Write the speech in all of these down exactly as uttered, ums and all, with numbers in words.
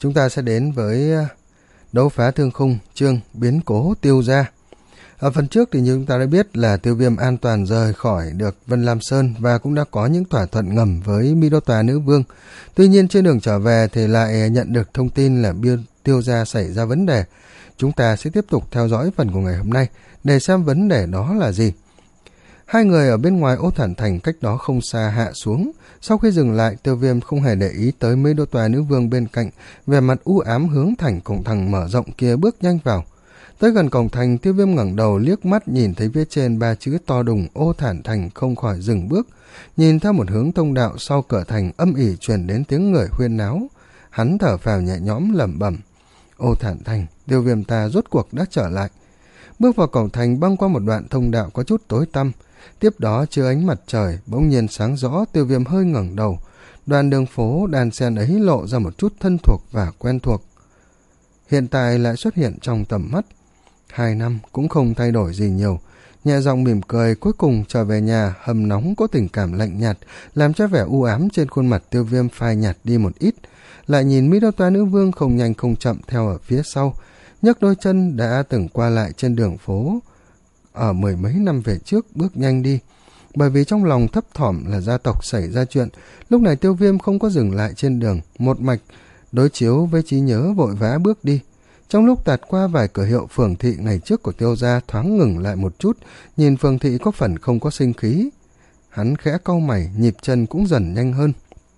chúng ta sẽ đến với đấu phá thương khung chương biến cố Tiêu gia. Ở phần trước thì như chúng ta đã biết là Tiêu Viêm an toàn rời khỏi được Vân Lam Sơn và cũng đã có những thỏa thuận ngầm với Mi Đô Tòa Nữ Vương. Tuy nhiên trên đường trở về thì lại nhận được thông tin là Tiêu gia xảy ra vấn đề. Chúng ta sẽ tiếp tục theo dõi phần của ngày hôm nay để xem vấn đề đó là gì. Hai người ở bên ngoài Ô Thản Thành cách đó không xa hạ xuống. Sau khi dừng lại, Tiêu Viêm không hề để ý tới mấy đô tòa nữ vương bên cạnh, vẻ mặt u ám hướng thành cổng thành mở rộng kia bước nhanh vào. Tới gần cổng thành, Tiêu Viêm ngẩng đầu liếc mắt nhìn thấy phía trên ba chữ to đùng Ô Thản Thành, không khỏi dừng bước. Nhìn theo một hướng thông đạo sau cửa thành âm ỉ truyền đến tiếng người huyên náo. Hắn thở phào nhẹ nhõm lẩm bẩm: Ô Thản Thành, Tiêu Viêm ta rốt cuộc đã trở lại. Bước vào cổng thành, băng qua một đoạn thông đạo có chút tối tăm. Tiếp đó chưa ánh mặt trời bỗng nhiên sáng rõ. Tiêu Viêm hơi ngẩng đầu. Đoạn đường phố đan xen ấy lộ ra một chút thân thuộc và quen thuộc. Hiện tại lại xuất hiện trong tầm mắt. Hai năm cũng không thay đổi gì nhiều. Nhẹ giọng mỉm cười, cuối cùng trở về nhà. Hầm nóng có tình cảm lạnh nhạt, làm cho vẻ u ám trên khuôn mặt Tiêu Viêm phai nhạt đi một ít. Lại nhìn Mi Đô Toa Nữ Vương không nhanh không chậm theo ở phía sau, nhấc đôi chân đã từng qua lại trên đường phố ở mười mấy năm về trước bước nhanh đi. Bởi vì trong lòng thấp thỏm là gia tộc xảy ra chuyện, lúc này Tiêu Viêm không có dừng lại trên đường, một mạch đối chiếu với trí nhớ vội vã bước đi. Trong lúc tạt qua vài cửa hiệu phường thị ngày trước của Tiêu gia, thoáng ngừng lại một chút, nhìn phường thị có phần không có sinh khí. Hắn khẽ cau mày, nhịp chân cũng dần nhanh hơn.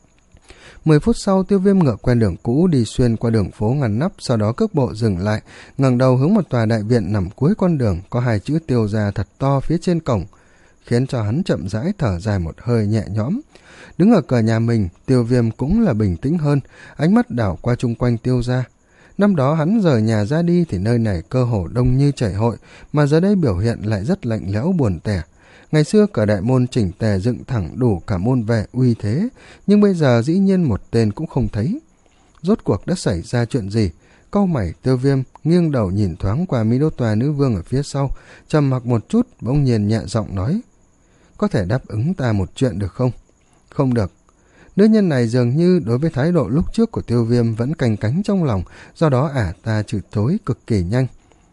Mười phút sau, Tiêu Viêm ngựa quen đường cũ đi xuyên qua đường phố ngăn nắp, sau đó cước bộ dừng lại, ngẩng đầu hướng một tòa đại viện nằm cuối con đường, có hai chữ Tiêu gia thật to phía trên cổng, khiến cho hắn chậm rãi thở dài một hơi nhẹ nhõm. Đứng ở cửa nhà mình, Tiêu Viêm cũng là bình tĩnh hơn, ánh mắt đảo qua chung quanh Tiêu gia. Năm đó hắn rời nhà ra đi thì nơi này cơ hồ đông như chảy hội, mà giờ đây biểu hiện lại rất lạnh lẽo buồn tẻ. Ngày xưa cả đại môn chỉnh tề dựng thẳng đủ cả môn vệ uy thế, nhưng bây giờ dĩ nhiên một tên cũng không thấy. Rốt cuộc đã xảy ra chuyện gì? Cau mày, Tiêu Viêm nghiêng đầu nhìn thoáng qua Mi Đô Tòa Nữ Vương ở phía sau, trầm mặc một chút, bỗng nhiên nhẹ giọng nói: Có thể đáp ứng ta một chuyện được không? Không được. Nữ nhân này dường như đối với thái độ lúc trước của Tiêu Viêm vẫn canh cánh trong lòng, do đó ả ta trừ chối cực kỳ nhanh.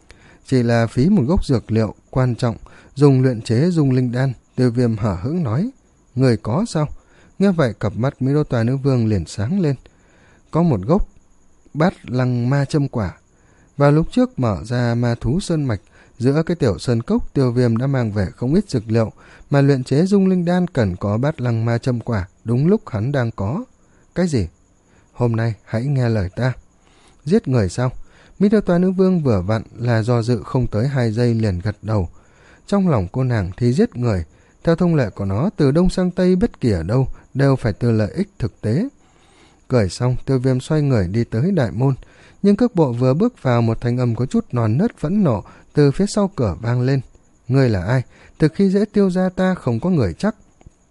Chỉ là phí một gốc dược liệu quan trọng, dùng luyện chế dung linh đan. Tiêu Viêm hở hững nói: Người có sao? Nghe vậy cặp mắt Mi Đô Tòa Nữ Vương liền sáng lên. Có một gốc bát lăng ma châm quả. Vào lúc trước mở ra ma thú sơn mạch, giữa cái tiểu sơn cốc, Tiêu Viêm đã mang về không ít dược liệu, mà luyện chế dung linh đan cần có bát lăng ma châm quả, đúng lúc hắn đang có. Cái gì? Hôm nay hãy nghe lời ta. Giết người sao? Mi Đô Tòa Nữ Vương vừa vặn là do dự không tới hai giây liền gật đầu. Trong lòng cô nàng thì giết người, theo thông lệ của nó, từ đông sang tây bất kỳ ở đâu đều phải từ lợi ích thực tế. Cười xong, Tiêu Viêm xoay người đi tới đại môn, nhưng cước bộ vừa bước vào, một thanh âm có chút non nớt phẫn nộ từ phía sau cửa vang lên. Ngươi là ai? Từ khi dễ Tiêu gia ta không có người chắc.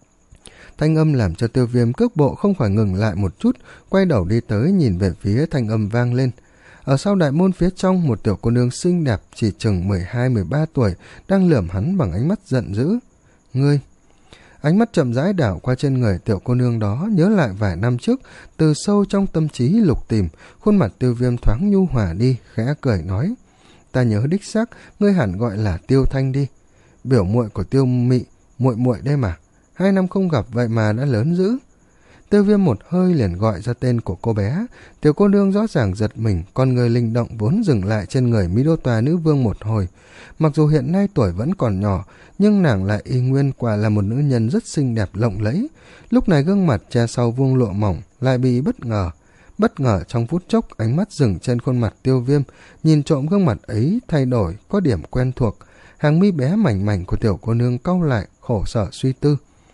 Thanh âm làm cho Tiêu Viêm cước bộ không khỏi ngừng lại một chút, quay đầu đi tới nhìn về phía thanh âm vang lên. Ở sau đại môn phía trong, một tiểu cô nương xinh đẹp chỉ chừng mười hai mười ba tuổi đang lườm hắn bằng ánh mắt giận dữ. Ngươi! Ánh mắt chậm rãi đảo qua trên người tiểu cô nương đó, nhớ lại vài năm trước, từ sâu trong tâm trí lục tìm, khuôn mặt Tiêu Viêm thoáng nhu hòa đi, khẽ cười nói: Ta nhớ đích xác, ngươi hẳn gọi là Tiêu Thanh đi. Biểu muội của Tiêu Mị, muội muội đây mà. Hai năm không gặp vậy mà đã lớn dữ. Tiêu Viêm một hơi liền gọi ra tên của cô bé. Tiểu cô nương rõ ràng giật mình, con người linh động vốn dừng lại trên người Mi Đô Tòa Nữ Vương một hồi. Mặc dù hiện nay tuổi vẫn còn nhỏ, nhưng nàng lại y nguyên quả là một nữ nhân rất xinh đẹp lộng lẫy. Lúc này gương mặt che sau vuông lụa mỏng lại bị bất ngờ. Bất ngờ trong phút chốc, ánh mắt dừng trên khuôn mặt Tiêu Viêm, nhìn trộm gương mặt ấy thay đổi, có điểm quen thuộc. Hàng mi bé mảnh mảnh của tiểu cô nương cau lại, khổ sở suy tư.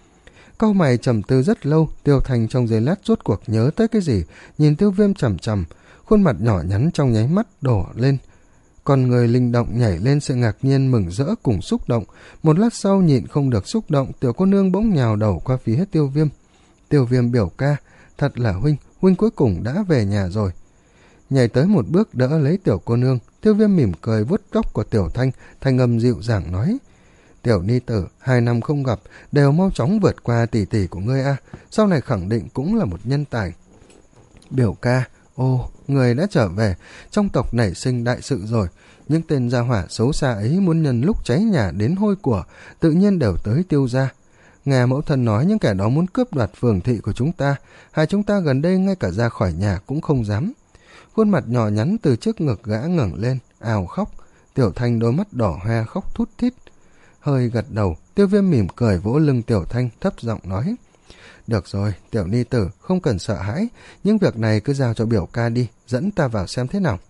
Cau mày trầm tư rất lâu, Tiêu Thanh trong giây lát rốt cuộc nhớ tới cái gì, nhìn Tiêu Viêm chằm chằm, khuôn mặt nhỏ nhắn trong nháy mắt đỏ lên. Con người linh động nhảy lên sự ngạc nhiên mừng rỡ cùng xúc động. Một lát sau nhịn không được xúc động, tiểu cô nương bỗng nhào đầu qua phía Tiêu Viêm. Tiêu Viêm biểu ca, thật là huynh, huynh cuối cùng đã về nhà rồi. Nhảy tới một bước đỡ lấy tiểu cô nương, Tiêu Viêm mỉm cười vuốt tóc của Tiểu Thanh, thanh âm dịu dàng nói: Tiểu ni tử, hai năm không gặp, đều mau chóng vượt qua tỷ tỷ của ngươi a, sau này khẳng định cũng là một nhân tài. Biểu ca, Ồ, người đã trở về, trong tộc nảy sinh đại sự rồi. Những tên gia hỏa xấu xa ấy muốn nhân lúc cháy nhà đến hôi của, tự nhiên đều tới Tiêu gia. Nghe mẫu thân nói những kẻ đó muốn cướp đoạt phường thị của chúng ta, hai chúng ta gần đây ngay cả ra khỏi nhà cũng không dám. Khuôn mặt nhỏ nhắn từ trước ngực gã ngẩng lên, ào khóc. Tiểu Thanh đôi mắt đỏ hoe khóc thút thít. Hơi gật đầu, Tiêu Viêm mỉm cười vỗ lưng Tiểu Thanh, thấp giọng nói: Được rồi, Tiểu ni tử, không cần sợ hãi, những việc này cứ giao cho biểu ca đi, dẫn ta vào xem thế nào.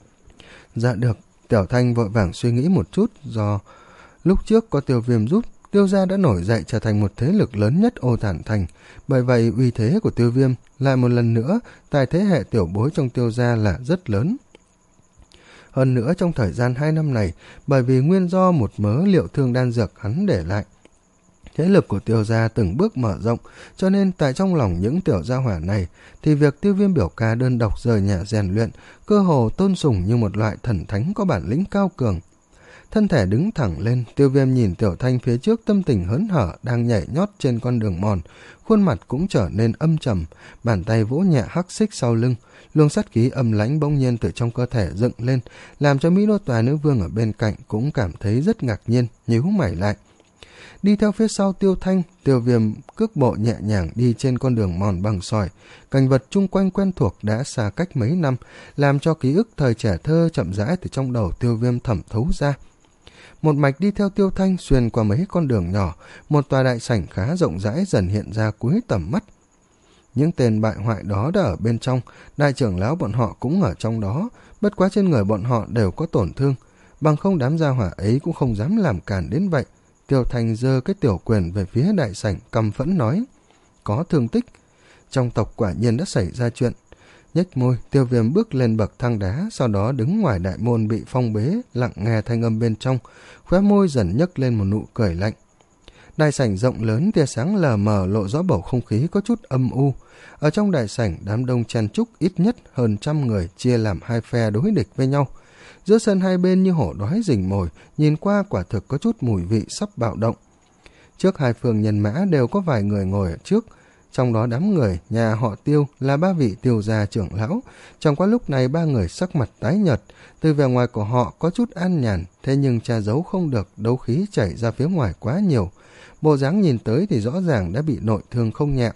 Dạ được. Tiểu Thanh vội vàng suy nghĩ một chút, do lúc trước có Tiêu Viêm giúp, Tiêu gia đã nổi dậy trở thành một thế lực lớn nhất Ô Thản Thành, bởi vậy uy thế của Tiêu Viêm lại một lần nữa tại thế hệ tiểu bối trong Tiêu gia là rất lớn. Hơn nữa trong thời gian hai năm này, bởi vì nguyên do một mớ liệu thương đan dược hắn để lại, thế lực của Tiêu gia từng bước mở rộng, cho nên tại trong lòng những tiểu gia hỏa này thì việc Tiêu Viêm biểu ca đơn độc rời nhà rèn luyện cơ hồ tôn sùng như một loại thần thánh có bản lĩnh cao cường. Thân thể đứng thẳng lên, Tiêu Viêm nhìn Tiểu Thanh phía trước tâm tình hớn hở đang nhảy nhót trên con đường mòn, khuôn mặt cũng trở nên âm trầm, bàn tay vỗ nhẹ hắc xích sau lưng, luồng sát khí âm lãnh bỗng nhiên từ trong cơ thể dựng lên, làm cho Mỹ Đô Tòa Nữ Vương ở bên cạnh cũng cảm thấy rất ngạc nhiên, nhíu mày lại. Đi theo phía sau Tiêu Thanh, Tiêu Viêm cước bộ nhẹ nhàng đi trên con đường mòn bằng sỏi, cảnh vật chung quanh quen thuộc đã xa cách mấy năm, làm cho ký ức thời trẻ thơ chậm rãi từ trong đầu Tiêu Viêm thẩm thấu ra. Một mạch đi theo Tiêu Thanh xuyên qua mấy con đường nhỏ, một tòa đại sảnh khá rộng rãi dần hiện ra cuối tầm mắt. Những tên bại hoại đó đã ở bên trong, đại trưởng lão bọn họ cũng ở trong đó, bất quá trên người bọn họ đều có tổn thương, bằng không đám gia hỏa ấy cũng không dám làm cản đến vậy. Tiêu Thanh giơ cái tiểu quyền về phía đại sảnh, căm phẫn nói: Có thương tích, trong tộc quả nhiên đã xảy ra chuyện. Nhếch môi, Tiêu Viêm bước lên bậc thang đá, sau đó đứng ngoài đại môn bị phong bế, lặng nghe thanh âm bên trong, khóe môi dần nhấc lên một nụ cười lạnh. Đại sảnh rộng lớn, tia sáng lờ mờ lộ rõ bầu không khí có chút âm u. Ở trong đại sảnh, đám đông chen chúc ít nhất hơn trăm người chia làm hai phe đối địch với nhau. Giữa sân hai bên như hổ đói rình mồi, nhìn qua quả thực có chút mùi vị sắp bạo động. Trước hai phường nhân mã đều có vài người ngồi ở trước, trong đó đám người nhà họ Tiêu là ba vị Tiêu gia trưởng lão. Trong quá lúc này ba người sắc mặt tái nhợt, từ vẻ ngoài của họ có chút an nhàn, thế nhưng che giấu không được đấu khí chảy ra phía ngoài quá nhiều. Bộ dáng nhìn tới thì rõ ràng đã bị nội thương không nhẹ.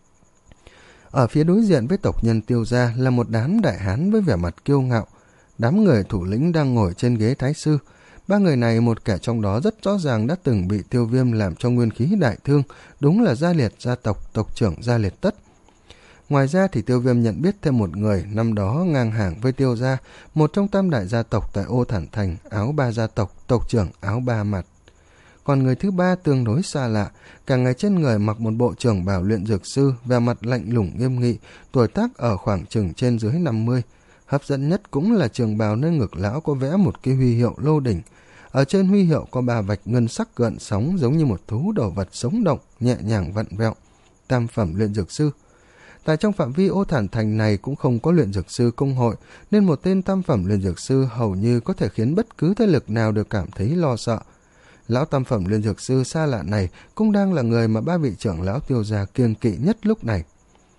Ở phía đối diện với tộc nhân Tiêu gia là một đám đại hán với vẻ mặt kiêu ngạo. Đám người thủ lĩnh đang ngồi trên ghế thái sư. Ba người này một kẻ trong đó rất rõ ràng đã từng bị Tiêu Viêm làm cho nguyên khí đại thương, đúng là Gia Liệt gia tộc tộc trưởng Gia Liệt Tất. Ngoài ra thì Tiêu Viêm nhận biết thêm một người năm đó ngang hàng với Tiêu gia, một trong tam đại gia tộc tại Ô Thản Thành, Áo Ba gia tộc, tộc trưởng Áo Ba Mặt. Còn người thứ ba tương đối xa lạ, cả ngày trên người mặc một bộ trường bào luyện dược sư, vẻ mặt lạnh lùng nghiêm nghị, tuổi tác ở khoảng chừng trên dưới năm mươi. Hấp dẫn nhất cũng là trường bào nơi ngực lão có vẽ một cái huy hiệu lô đỉnh. Ở trên huy hiệu có ba vạch ngân sắc gợn sóng giống như một thú đồ vật sống động, nhẹ nhàng vặn vẹo. Tam phẩm luyện dược sư. Tại trong phạm vi Ô Thản Thành này cũng không có luyện dược sư công hội, nên một tên tam phẩm luyện dược sư hầu như có thể khiến bất cứ thế lực nào đều cảm thấy lo sợ. Lão tam phẩm luyện dược sư xa lạ này cũng đang là người mà ba vị trưởng lão Tiêu gia kiêng kỵ nhất lúc này.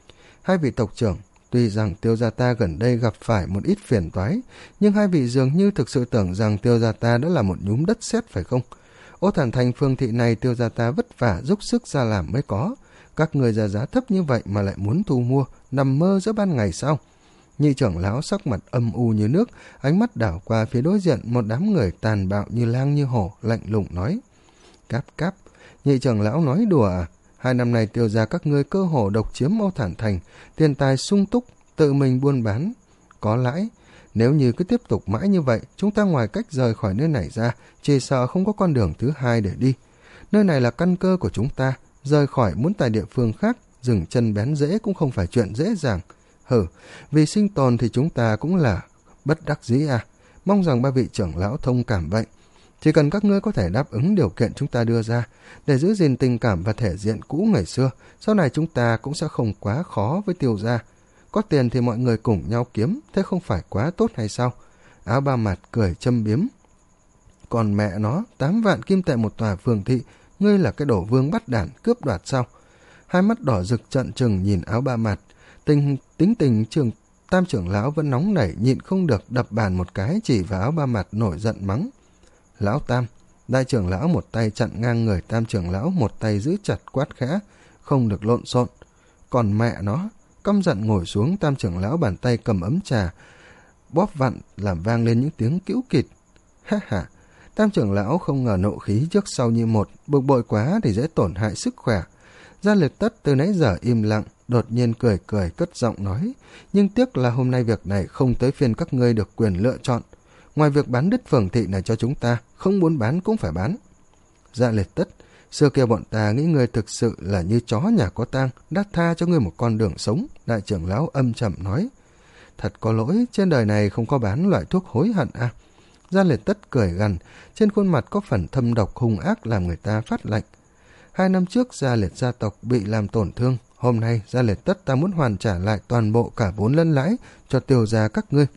Hai vị tộc trưởng, tuy rằng Tiêu gia ta gần đây gặp phải một ít phiền toái, nhưng hai vị dường như thực sự tưởng rằng Tiêu gia ta đã là một nhúm đất sét phải không? Ô Thản Thành phương thị này Tiêu gia ta vất vả dốc sức ra làm mới có. Các người ra giá thấp như vậy mà lại muốn thu mua, nằm mơ giữa ban ngày sao? Nhị trưởng lão sắc mặt âm u như nước, ánh mắt đảo qua phía đối diện một đám người tàn bạo như lang như hổ, lạnh lùng nói: Cáp cáp, nhị trưởng lão nói đùa à? Hai năm nay Tiêu gia các ngươi cơ hồ độc chiếm Ô Thản Thành, tiền tài sung túc, tự mình buôn bán, có lãi. Nếu như cứ tiếp tục mãi như vậy, chúng ta ngoài cách rời khỏi nơi này ra, chỉ sợ không có con đường thứ hai để đi. Nơi này là căn cơ của chúng ta, rời khỏi muốn tại địa phương khác, dừng chân bén rễ cũng không phải chuyện dễ dàng. Hừ, vì sinh tồn thì chúng ta cũng là bất đắc dĩ à, mong rằng ba vị trưởng lão thông cảm vậy. Chỉ cần các ngươi có thể đáp ứng điều kiện chúng ta đưa ra, để giữ gìn tình cảm và thể diện cũ ngày xưa, sau này chúng ta cũng sẽ không quá khó với Tiêu gia. Có tiền thì mọi người cùng nhau kiếm, thế không phải quá tốt hay sao? Áo Ba Mặt cười châm biếm. Còn mẹ nó, tám vạn kim tệ một tòa phường thị, ngươi là cái đổ vương bắt đản cướp đoạt sao? Hai mắt đỏ rực trợn trừng nhìn Áo Ba Mặt, tình tính tình trường Tam trưởng lão vẫn nóng nảy, nhịn không được đập bàn một cái, chỉ vào Áo Ba Mặt nổi giận mắng. Lão Tam! Đại trưởng lão một tay chặn ngang người Tam trưởng lão, một tay giữ chặt quát khẽ, không được lộn xộn. Còn mẹ nó! Căm giận ngồi xuống, Tam trưởng lão bàn tay cầm ấm trà bóp vặn, làm vang lên những tiếng cữu kịt. Ha ha! Tam trưởng lão không ngờ nộ khí trước sau như một, bực bội quá thì dễ tổn hại sức khỏe. Gia Liệt Tất từ nãy giờ im lặng, đột nhiên cười cười cất giọng nói, nhưng tiếc là hôm nay việc này không tới phiên các ngươi được quyền lựa chọn. Ngoài việc bán đất phường thị này cho chúng ta, không muốn bán cũng phải bán. Gia Liệt Tất, xưa kia bọn ta nghĩ ngươi thực sự là như chó nhà có tang, đã tha cho ngươi một con đường sống. Đại trưởng lão âm trầm nói, thật có lỗi, trên đời này không có bán loại thuốc hối hận à. Gia Liệt Tất cười gằn, trên khuôn mặt có phần thâm độc hung ác làm người ta phát lạnh. Hai năm trước Gia Liệt gia tộc bị làm tổn thương, hôm nay Gia Liệt Tất ta muốn hoàn trả lại toàn bộ cả vốn lẫn lãi cho Tiêu gia các ngươi.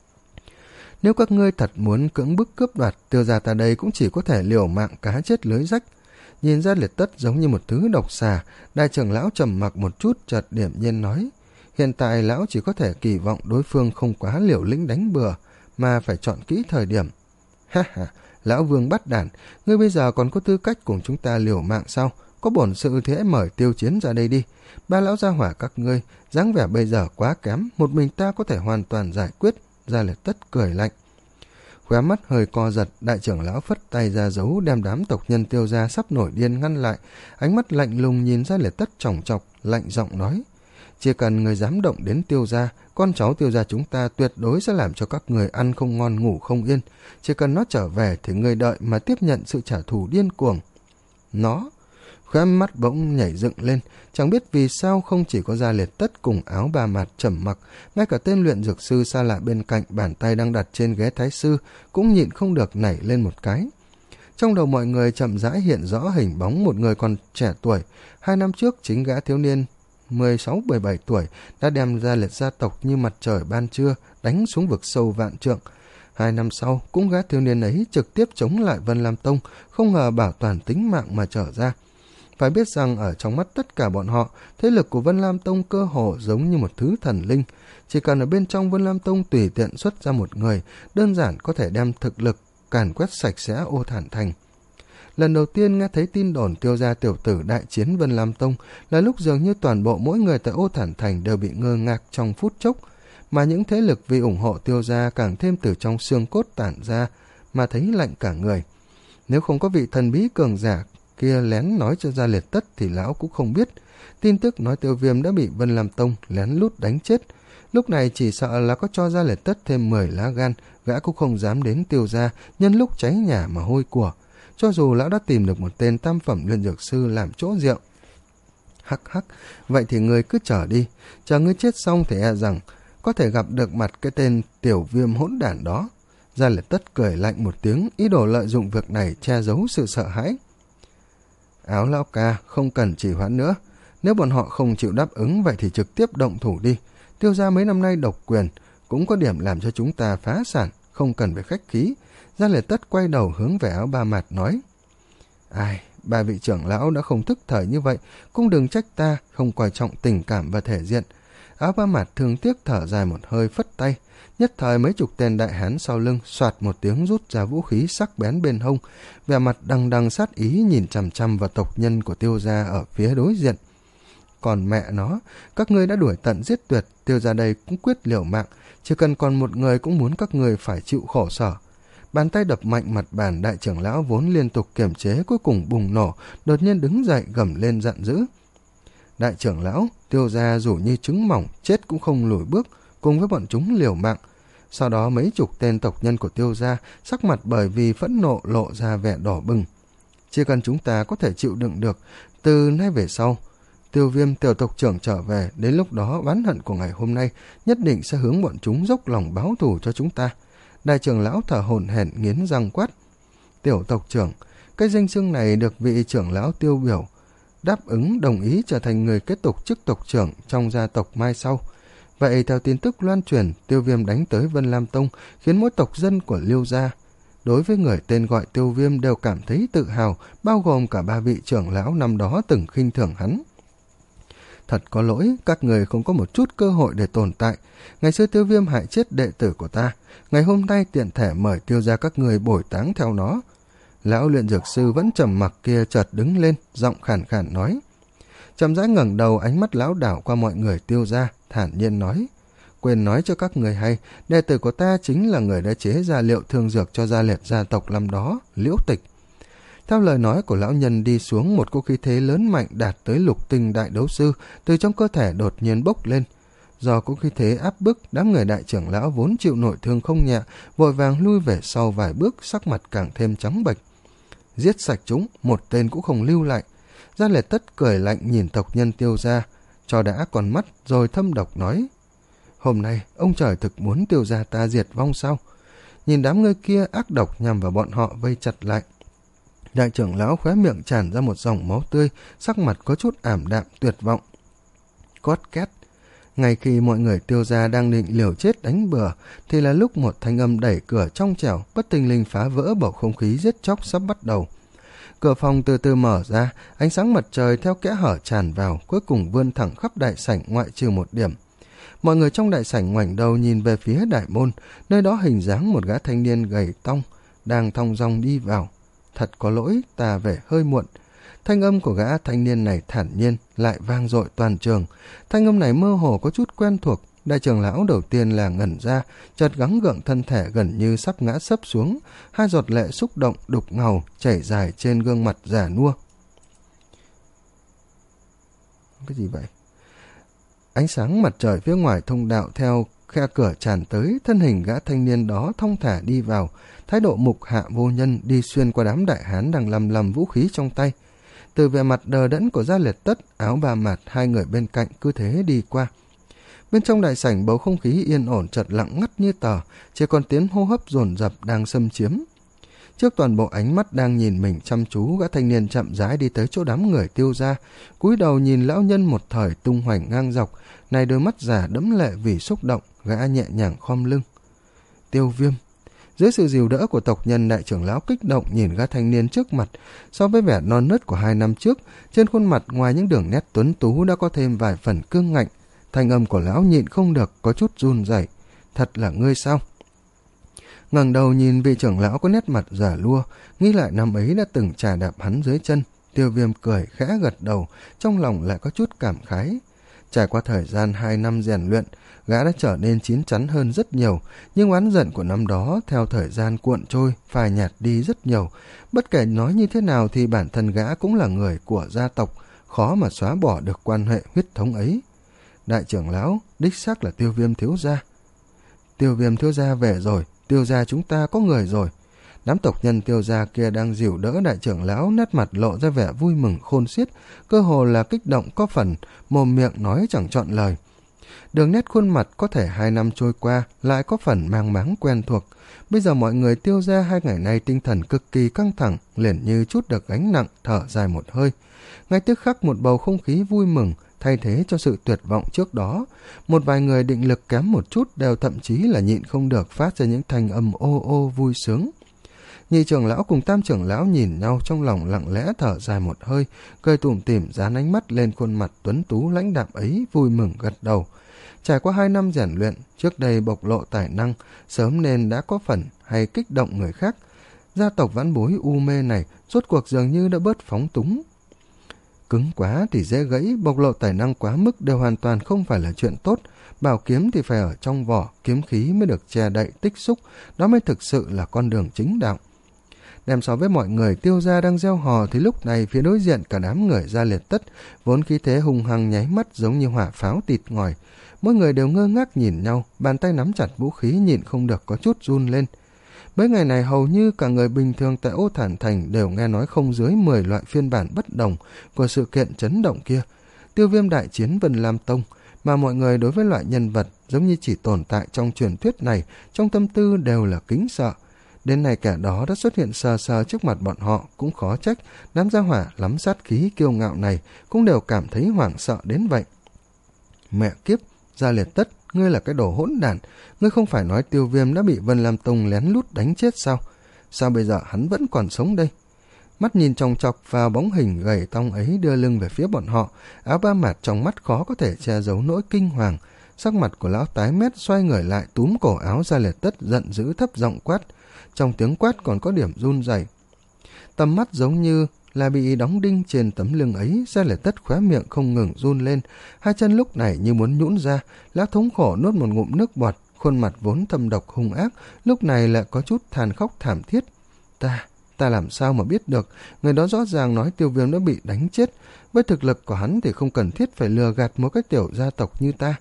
Nếu các ngươi thật muốn cưỡng bức cướp đoạt, Tiêu gia ta đây cũng chỉ có thể liều mạng cá chết lưới rách. Nhìn Gia Liệt Tất giống như một thứ độc xà, đại trưởng lão trầm mặc một chút, chợt điểm nhiên nói, hiện tại lão chỉ có thể kỳ vọng đối phương không quá liều lĩnh đánh bừa, mà phải chọn kỹ thời điểm. Ha ha, lão Vương bắt đản, ngươi bây giờ còn có tư cách cùng chúng ta liều mạng sao? Có bổn sự thì hãy mời Tiêu Chiến ra đây đi. Ba lão gia hỏa các ngươi, dáng vẻ bây giờ quá kém, một mình ta có thể hoàn toàn giải quyết. Gia Liệt Tất cười lạnh. Khóe mắt hơi co giật, đại trưởng lão phất tay ra dấu đem đám tộc nhân Tiêu gia sắp nổi điên ngăn lại, ánh mắt lạnh lùng nhìn Gia Liệt Tất chòng chọc, lạnh giọng nói, chỉ cần người dám động đến Tiêu gia, con cháu Tiêu gia chúng ta tuyệt đối sẽ làm cho các người ăn không ngon ngủ không yên. Chỉ cần nó trở về thì người đợi mà tiếp nhận sự trả thù điên cuồng. Nó, khóe mắt bỗng nhảy dựng lên, chẳng biết vì sao không chỉ có Gia Liệt Tất cùng Áo Ba Mặt trầm mặc, ngay cả tên luyện dược sư xa lạ bên cạnh bàn tay đang đặt trên ghế thái sư cũng nhịn không được nảy lên một cái. Trong đầu mọi người chậm rãi hiện rõ hình bóng một người còn trẻ tuổi. Hai năm trước chính gã thiếu niên mười sáu mười bảy tuổi đã đem Gia Liệt gia tộc như mặt trời ban trưa đánh xuống vực sâu vạn trượng. Hai năm sau, cũng gã thiếu niên ấy trực tiếp chống lại Vân Lam Tông, không ngờ bảo toàn tính mạng mà trở ra. Phải biết rằng ở trong mắt tất cả bọn họ, thế lực của Vân Lam Tông cơ hồ giống như một thứ thần linh. Chỉ cần ở bên trong Vân Lam Tông tùy tiện xuất ra một người, đơn giản có thể đem thực lực càn quét sạch sẽ Ô Thản Thành. Lần đầu tiên nghe thấy tin đồn Tiêu gia tiểu tử đại chiến Vân Lam Tông là lúc dường như toàn bộ mỗi người tại Ô Thản Thành đều bị ngơ ngác trong phút chốc, mà những thế lực vì ủng hộ Tiêu gia càng thêm từ trong xương cốt tản ra mà thấy lạnh cả người. Nếu không có vị thần bí cường giả kia lén nói cho Gia Liệt Tất thì lão cũng không biết. Tin tức nói Tiêu Viêm đã bị Vân Lam Tông lén lút đánh chết. Lúc này chỉ sợ là có cho Gia Liệt Tất thêm mười lá gan, gã cũng không dám đến Tiêu gia nhân lúc cháy nhà mà hôi của. Cho dù lão đã tìm được một tên tam phẩm luyện dược sư làm chỗ rượu. Hắc hắc, vậy thì ngươi cứ chờ đi, chờ ngươi chết xong thì e rằng có thể gặp được mặt cái tên Tiểu Viêm hỗn đản đó. Gia Liệt Tất cười lạnh một tiếng, ý đồ lợi dụng việc này che giấu sự sợ hãi. Áo lão ca, không cần trì hoãn nữa. Nếu bọn họ không chịu đáp ứng, vậy thì trực tiếp động thủ đi. Tiêu gia mấy năm nay độc quyền, cũng có điểm làm cho chúng ta phá sản, không cần phải khách khí. Gia Liệt Tất quay đầu hướng về Áo Ba Mặt nói, ai, ba vị trưởng lão đã không thức thời như vậy, cũng đừng trách ta không coi trọng tình cảm và thể diện. Áo Ba Mặt thương tiếc thở dài một hơi phất tay, nhất thời mấy chục tên đại hán sau lưng soạt một tiếng rút ra vũ khí sắc bén bên hông, vẻ mặt đằng đằng sát ý nhìn chằm chằm vào tộc nhân của Tiêu gia ở phía đối diện. Còn mẹ nó, các ngươi đã đuổi tận giết tuyệt, Tiêu gia đây cũng quyết liều mạng, chỉ cần còn một người cũng muốn các ngươi phải chịu khổ sở. Bàn tay đập mạnh mặt bàn, đại trưởng lão vốn liên tục kiềm chế cuối cùng bùng nổ, đột nhiên đứng dậy gầm lên giận dữ. Đại trưởng lão, Tiêu gia dù như trứng mỏng, chết cũng không lùi bước, cùng với bọn chúng liều mạng. Sau đó mấy chục tên tộc nhân của Tiêu gia sắc mặt bởi vì phẫn nộ lộ ra vẻ đỏ bừng. Chỉ cần chúng ta có thể chịu đựng được, từ nay về sau, Tiêu Viêm tiểu tộc trưởng trở về, đến lúc đó oán hận của ngày hôm nay nhất định sẽ hướng bọn chúng dốc lòng báo thù cho chúng ta. Đại trưởng lão thở hổn hển nghiến răng quát, tiểu tộc trưởng, cái danh xưng này được vị trưởng lão Tiêu biểu đáp ứng đồng ý trở thành người kế tục chức tộc trưởng trong gia tộc mai sau. Vậy theo tin tức loan truyền, Tiêu Viêm đánh tới Vân Lam Tông, khiến mỗi tộc dân của Liêu gia đối với người tên gọi Tiêu Viêm đều cảm thấy tự hào, bao gồm cả ba vị trưởng lão năm đó từng khinh thường hắn. Thật có lỗi, các người không có một chút cơ hội để tồn tại. Ngày xưa Tiêu Viêm hại chết đệ tử của ta, ngày hôm nay tiện thể mời Tiêu gia các người bồi táng theo nó. Lão luyện dược sư vẫn trầm mặc kia chợt đứng lên, giọng khàn khàn nói. Chậm rãi ngẩng đầu, ánh mắt lão đảo qua mọi người Tiêu gia, thản nhiên nói. Quên nói cho các người hay, đệ tử của ta chính là người đã chế ra liệu thương dược cho gia liệt gia tộc năm đó, Liễu Tịch. Theo lời nói của lão nhân đi xuống, một cỗ khí thế lớn mạnh đạt tới lục tinh đại đấu sư từ trong cơ thể đột nhiên bốc lên. Do cỗ khí thế áp bức, đám người đại trưởng lão vốn chịu nội thương không nhẹ, vội vàng lui về sau vài bước, sắc mặt càng thêm trắng bệch. Giết sạch chúng, một tên cũng không lưu lại. Gia Liệt Tất cười lạnh nhìn tộc nhân Tiêu gia, cho đã con mắt rồi thâm độc nói. Hôm nay, ông trời thực muốn Tiêu gia ta diệt vong sao? Nhìn đám người kia ác độc nhằm vào bọn họ vây chặt lại. Đại trưởng lão khóe miệng tràn ra một dòng máu tươi, sắc mặt có chút ảm đạm tuyệt vọng. Cót két. Ngay khi mọi người Tiêu gia đang định liều chết đánh bừa, thì là lúc một thanh âm đẩy cửa trong trẻo, bất thình lình phá vỡ bầu không khí giết chóc sắp bắt đầu. Cửa phòng từ từ mở ra, ánh sáng mặt trời theo kẽ hở tràn vào, cuối cùng vươn thẳng khắp đại sảnh ngoại trừ một điểm. Mọi người trong đại sảnh ngoảnh đầu nhìn về phía đại môn, nơi đó hình dáng một gã thanh niên gầy tông, đang thong dong đi vào. Thật có lỗi, ta về hơi muộn. Thanh âm của gã thanh niên này thản nhiên, lại vang dội toàn trường. Thanh âm này mơ hồ có chút quen thuộc. Đại trưởng lão đầu tiên là ngẩn ra, chợt gắng gượng thân thể gần như sắp ngã sấp xuống. Hai giọt lệ xúc động đục ngầu chảy dài trên gương mặt già nua. Cái gì vậy? Ánh sáng mặt trời phía ngoài thông đạo theo khe cửa tràn tới, thân hình gã thanh niên đó thong thả đi vào, thái độ mục hạ vô nhân đi xuyên qua đám đại hán đang lầm lầm vũ khí trong tay. Từ vẻ mặt đờ đẫn của Gia Liệt Tất, áo ba mặt hai người bên cạnh cứ thế đi qua. Bên trong đại sảnh bầu không khí yên ổn chợt lặng ngắt như tờ, chỉ còn tiếng hô hấp dồn dập đang xâm chiếm. Trước toàn bộ ánh mắt đang nhìn mình chăm chú, gã thanh niên chậm rãi đi tới chỗ đám người Tiêu gia, cúi đầu nhìn lão nhân một thời tung hoành ngang dọc, này đôi mắt già đẫm lệ vì xúc động, gã nhẹ nhàng khom lưng. Tiêu Viêm. Dưới sự dìu đỡ của tộc nhân, đại trưởng lão kích động nhìn gã thanh niên trước mặt. So với vẻ non nớt của hai năm trước, trên khuôn mặt ngoài những đường nét tuấn tú đã có thêm vài phần cương ngạnh. Thanh âm của lão nhịn không được, có chút run rẩy. Thật là ngươi sao? Ngẩng đầu nhìn vị trưởng lão có nét mặt già lua, nghĩ lại năm ấy đã từng trà đạp hắn dưới chân. Tiêu Viêm cười khẽ gật đầu, trong lòng lại có chút cảm khái. Trải qua thời gian hai năm rèn luyện, gã đã trở nên chín chắn hơn rất nhiều, nhưng oán giận của năm đó theo thời gian cuộn trôi phai nhạt đi rất nhiều. Bất kể nói như thế nào thì bản thân gã cũng là người của gia tộc, khó mà xóa bỏ được quan hệ huyết thống ấy. Đại trưởng lão, đích xác là Tiêu Viêm thiếu gia. Tiêu Viêm thiếu gia về rồi, Tiêu gia chúng ta có người rồi. Đám tộc nhân Tiêu gia kia đang dìu đỡ đại trưởng lão, nét mặt lộ ra vẻ vui mừng khôn xiết, cơ hồ là kích động có phần, mồm miệng nói chẳng chọn lời. Đường nét khuôn mặt có thể hai năm trôi qua lại có phần mang máng quen thuộc. Bây giờ mọi người Tiêu gia hai ngày nay tinh thần cực kỳ căng thẳng, liền như chút được gánh nặng, thở dài một hơi. Ngay tức khắc một bầu không khí vui mừng thay thế cho sự tuyệt vọng trước đó. Một vài người định lực kém một chút đều thậm chí là nhịn không được phát ra những thanh âm ô ô vui sướng. Nhị trưởng lão cùng tam trưởng lão nhìn nhau, trong lòng lặng lẽ thở dài một hơi, cười tủm tỉm dán ánh mắt lên khuôn mặt tuấn tú lãnh đạm ấy, vui mừng gật đầu. Trải qua hai năm rèn luyện, trước đây bộc lộ tài năng, sớm nên đã có phần hay kích động người khác. Gia tộc vãn bối u mê này rốt cuộc dường như đã bớt phóng túng. Cứng quá thì dễ gãy, bộc lộ tài năng quá mức đều hoàn toàn không phải là chuyện tốt. Bảo kiếm thì phải ở trong vỏ, kiếm khí mới được che đậy tích xúc, đó mới thực sự là con đường chính đạo. Đem so với mọi người Tiêu gia đang gieo hò thì lúc này phía đối diện cả đám người Gia Liệt Tất, vốn khí thế hùng hăng nháy mắt giống như hỏa pháo tịt ngòi. Mỗi người đều ngơ ngác nhìn nhau, bàn tay nắm chặt vũ khí nhịn không được có chút run lên. Mấy ngày này hầu như cả người bình thường tại Ô Thản Thành đều nghe nói không dưới mười loại phiên bản bất đồng của sự kiện chấn động kia. Tiêu Viêm đại chiến Vân Lam Tông, mà mọi người đối với loại nhân vật giống như chỉ tồn tại trong truyền thuyết này, trong tâm tư đều là kính sợ. Đến nay kẻ đó đã xuất hiện sờ sờ trước mặt bọn họ, cũng khó trách đám gia hỏa lắm sát khí kiêu ngạo này cũng đều cảm thấy hoảng sợ đến vậy. Mẹ kiếp, Gia Liệt Tất, ngươi là cái đồ hỗn đản, ngươi không phải nói Tiêu Viêm đã bị Vân Lam Tông lén lút đánh chết sao? Sao bây giờ hắn vẫn còn sống đây? Mắt nhìn chòng chọc vào bóng hình gầy tong ấy đưa lưng về phía bọn họ, Áo Ba Mạt trong mắt khó có thể che giấu nỗi kinh hoàng. Sắc mặt của lão tái mét, xoay người lại túm cổ áo Gia Liệt Tất, giận dữ thấp giọng quát. Trong tiếng quát còn có điểm run rẩy. Tầm mắt giống như là bị đóng đinh trên tấm lưng ấy. Gia Liệt Tất khóe miệng không ngừng run lên, hai chân lúc này như muốn nhũn ra. Lão thống khổ nuốt một ngụm nước bọt, khuôn mặt vốn thâm độc hung ác lúc này lại có chút than khóc thảm thiết. Ta, ta làm sao mà biết được, người đó rõ ràng nói Tiêu Viêm đã bị đánh chết. Với thực lực của hắn thì không cần thiết phải lừa gạt một cái tiểu gia tộc như ta.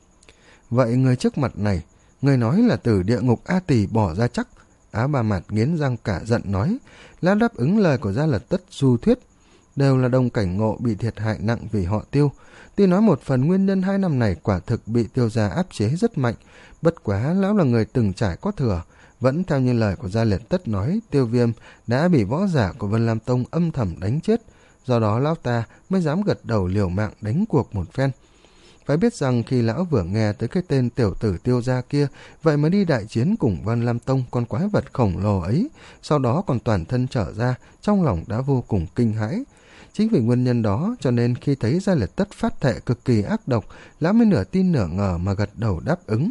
Vậy người trước mặt này, người nói là từ địa ngục A Tỳ bỏ ra chắc. Áo Ba Mạt nghiến răng cả giận nói. Lão đáp ứng lời của Gia Liệt Tất du thuyết, đều là đồng cảnh ngộ bị thiệt hại nặng vì họ Tiêu. Tuy nói một phần nguyên nhân hai năm này quả thực bị Tiêu gia áp chế rất mạnh, bất quá lão là người từng trải có thừa, vẫn theo như lời của Gia Liệt Tất nói, Tiêu Viêm đã bị võ giả của Vân Lam Tông âm thầm đánh chết, do đó lão ta mới dám gật đầu liều mạng đánh cuộc một phen. Phải biết rằng khi lão vừa nghe tới cái tên tiểu tử Tiêu gia kia, vậy mà đi đại chiến cùng Vân Lam Tông con quái vật khổng lồ ấy, sau đó còn toàn thân trở ra, trong lòng đã vô cùng kinh hãi. Chính vì nguyên nhân đó cho nên khi thấy Gia Liệt Tất phát thệ cực kỳ ác độc, lão mới nửa tin nửa ngờ mà gật đầu đáp ứng.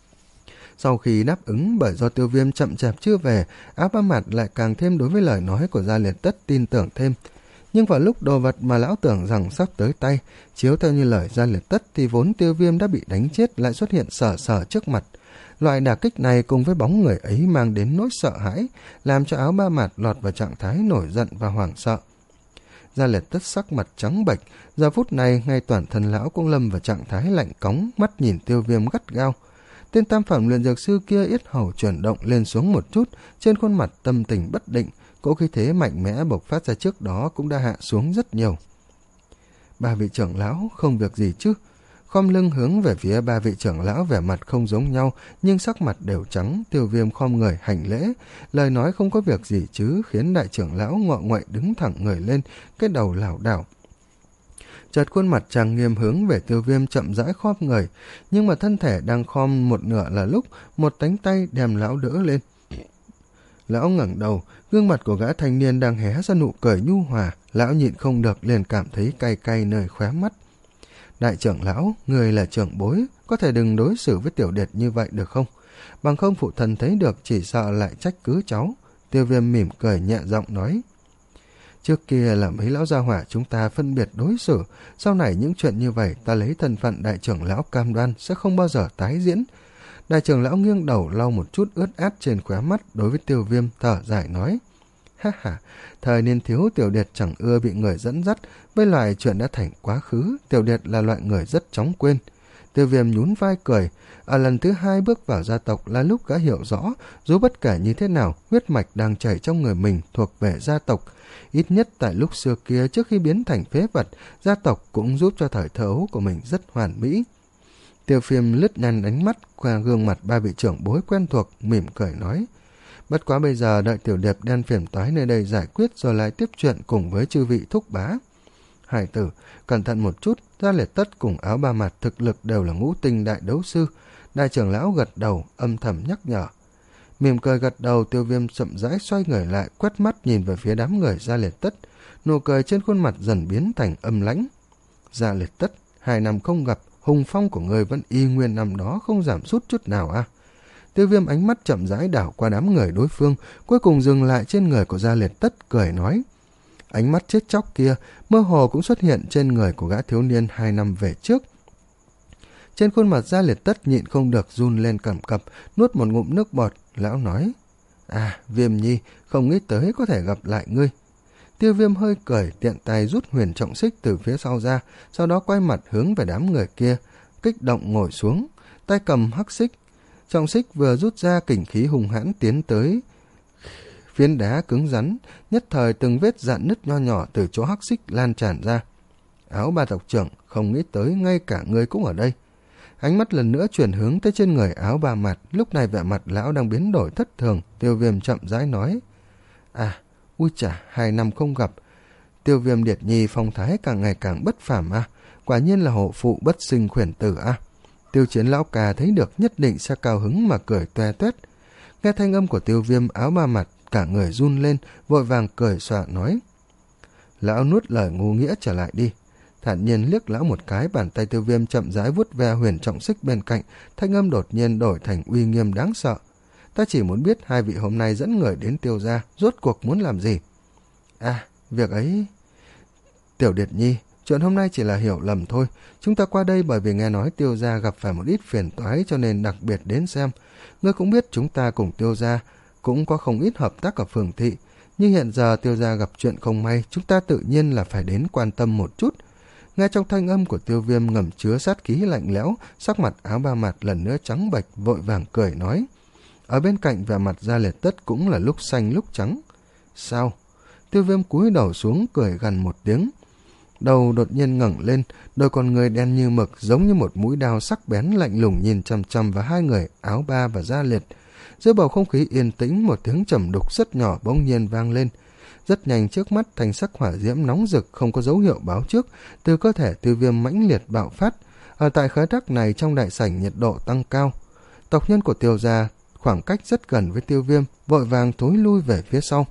Sau khi đáp ứng, bởi do Tiêu Viêm chậm chạp chưa về, Áo Ba Mạt lại càng thêm đối với lời nói của Gia Liệt Tất tin tưởng thêm. Nhưng vào lúc đồ vật mà lão tưởng rằng sắp tới tay, chiếu theo như lời Gia Liệt Tất thì vốn Tiêu Viêm đã bị đánh chết lại xuất hiện sờ sờ trước mặt. Loại đả kích này cùng với bóng người ấy mang đến nỗi sợ hãi, làm cho Áo Ba Mạt lọt vào trạng thái nổi giận và hoảng sợ. Gia Liệt Tất sắc mặt trắng bệch, giờ phút này ngay toàn thân lão cũng lâm vào trạng thái lạnh cóng, mắt nhìn Tiêu Viêm gắt gao. Tên tam phẩm luyện dược sư kia yết hầu chuyển động lên xuống một chút, trên khuôn mặt tâm tình bất định, cỗ khí thế mạnh mẽ bộc phát ra trước đó cũng đã hạ xuống rất nhiều. Ba vị trưởng lão không việc gì chứ? Khom lưng hướng về phía ba vị trưởng lão, vẻ mặt không giống nhau nhưng sắc mặt đều trắng. Tiêu Viêm khom người hành lễ, lời nói không có việc gì chứ, khiến đại trưởng lão ngọ nguậy đứng thẳng người lên, cái đầu lảo đảo. Chợt khuôn mặt trang nghiêm hướng về Tiêu Viêm chậm rãi khom người, nhưng mà thân thể đang khom một nửa là lúc một cánh tay đem lão đỡ lên. Lão ngẩng đầu, gương mặt của gã thanh niên đang hé ra nụ cười nhu hòa, lão nhịn không được liền cảm thấy cay cay nơi khóe mắt. Đại trưởng lão, người là trưởng bối, có thể đừng đối xử với tiểu điệt như vậy được không? Bằng không phụ thần thấy được chỉ sợ lại trách cứ cháu. Tiêu Viêm mỉm cười nhẹ giọng nói. Trước kia là mấy lão gia hỏa chúng ta phân biệt đối xử, sau này những chuyện như vậy ta lấy thân phận đại trưởng lão cam đoan sẽ không bao giờ tái diễn. Đại trưởng lão nghiêng đầu lau một chút ướt át trên khóe mắt, đối với Tiêu Viêm thở dài nói. Ha ha, thời niên thiếu tiểu điệt chẳng ưa bị người dẫn dắt, với loại chuyện đã thành quá khứ, tiểu điệt là loại người rất chóng quên. Tiêu Viêm nhún vai cười, ở lần thứ hai bước vào gia tộc là lúc gã hiểu rõ, dù bất kể như thế nào, huyết mạch đang chảy trong người mình thuộc về gia tộc. Ít nhất tại lúc xưa kia, trước khi biến thành phế vật, gia tộc cũng giúp cho thời thơ ấu của mình rất hoàn mỹ. Tiêu Viêm lướt nhanh ánh mắt qua gương mặt ba vị trưởng bối quen thuộc, mỉm cười nói. Bất quá bây giờ đợi tiểu điệp đem phiền toái nơi đây giải quyết rồi lại tiếp chuyện cùng với chư vị thúc bá. Hải tử, cẩn thận một chút, Gia Liệt Tất cùng Áo Ba Mạt thực lực đều là ngũ tinh đại đấu sư. Đại trưởng lão gật đầu, âm thầm nhắc nhở. Mỉm cười gật đầu, Tiêu Viêm chậm rãi xoay người lại, quét mắt nhìn về phía đám người Gia Liệt Tất. Nụ cười trên khuôn mặt dần biến thành âm lãnh. Gia Liệt Tất, hai năm không gặp, hùng phong của người vẫn y nguyên năm đó, không giảm sút chút nào à? Tiêu Viêm ánh mắt chậm rãi đảo qua đám người đối phương, cuối cùng dừng lại trên người của Gia Liệt Tất, cười nói. Ánh mắt chết chóc kia mơ hồ cũng xuất hiện trên người của gã thiếu niên hai năm về trước. Trên khuôn mặt Gia Liệt Tất nhịn không được run lên cầm cập, nuốt một ngụm nước bọt. Lão nói, à, Viêm nhi, không nghĩ tới có thể gặp lại ngươi. Tiêu Viêm hơi cười, tiện tay rút huyền trọng xích từ phía sau ra, sau đó quay mặt hướng về đám người kia, kích động ngồi xuống, tay cầm hắc xích. Trọng xích vừa rút ra, kình khí hùng hãn tiến tới phiến đá cứng rắn, nhất thời từng vết rạn nứt nho nhỏ từ chỗ hắc xích lan tràn ra. Áo Ba tộc trưởng, không nghĩ tới ngay cả ngươi cũng ở đây. Ánh mắt lần nữa chuyển hướng tới trên người Áo Ba Mạt, lúc này vẻ mặt lão đang biến đổi thất thường. Tiêu Viêm chậm rãi nói. À, ui chà, hai năm không gặp. Tiêu Viêm điệt nhi phong thái càng ngày càng bất phàm à, quả nhiên là hộ phụ bất sinh khuyển tử à. Tiêu Chiến lão cà thấy được nhất định sẽ cao hứng mà cười toe toét. Nghe thanh âm của Tiêu Viêm, Áo Ba Mạt cả người run lên, vội vàng cười xòa nói. Lão nuốt lời ngu nghĩa trở lại đi. Thản nhiên liếc lão một cái, bàn tay Tiêu Viêm chậm rãi vuốt ve huyền trọng xích bên cạnh, thanh âm đột nhiên đổi thành uy nghiêm đáng sợ. Ta chỉ muốn biết hai vị hôm nay dẫn người đến Tiêu gia, rốt cuộc muốn làm gì? À, việc ấy... Tiểu Điệt Nhi, chuyện hôm nay chỉ là hiểu lầm thôi. Chúng ta qua đây bởi vì nghe nói Tiêu gia gặp phải một ít phiền toái cho nên đặc biệt đến xem. Ngươi cũng biết chúng ta cùng Tiêu gia cũng có không ít hợp tác ở phường thị. Nhưng hiện giờ Tiêu gia gặp chuyện không may, chúng ta tự nhiên là phải đến quan tâm một chút. Nghe trong thanh âm của Tiêu Viêm ngầm chứa sát khí lạnh lẽo, sắc mặt Áo Ba Mặt lần nữa trắng bệch, vội vàng cười nói. Ở bên cạnh vẻ mặt Gia Liệt Tất cũng là lúc xanh lúc trắng. Sao? Tiêu Viêm cúi đầu xuống cười gằn một tiếng. Đầu đột nhiên ngẩng lên, đôi con người đen như mực giống như một mũi đao sắc bén lạnh lùng nhìn chằm chằm vào hai người Áo Ba và Gia Liệt. Giữa bầu không khí yên tĩnh, một tiếng trầm đục rất nhỏ bỗng nhiên vang lên. Rất nhanh trước mắt thanh sắc hỏa diễm nóng rực không có dấu hiệu báo trước, từ cơ thể Tiêu Viêm mãnh liệt bạo phát. Ở tại khởi đắc này trong đại sảnh nhiệt độ tăng cao. Tộc nhân của Tiêu gia khoảng cách rất gần với Tiêu Viêm, vội vàng thối lui về phía sau.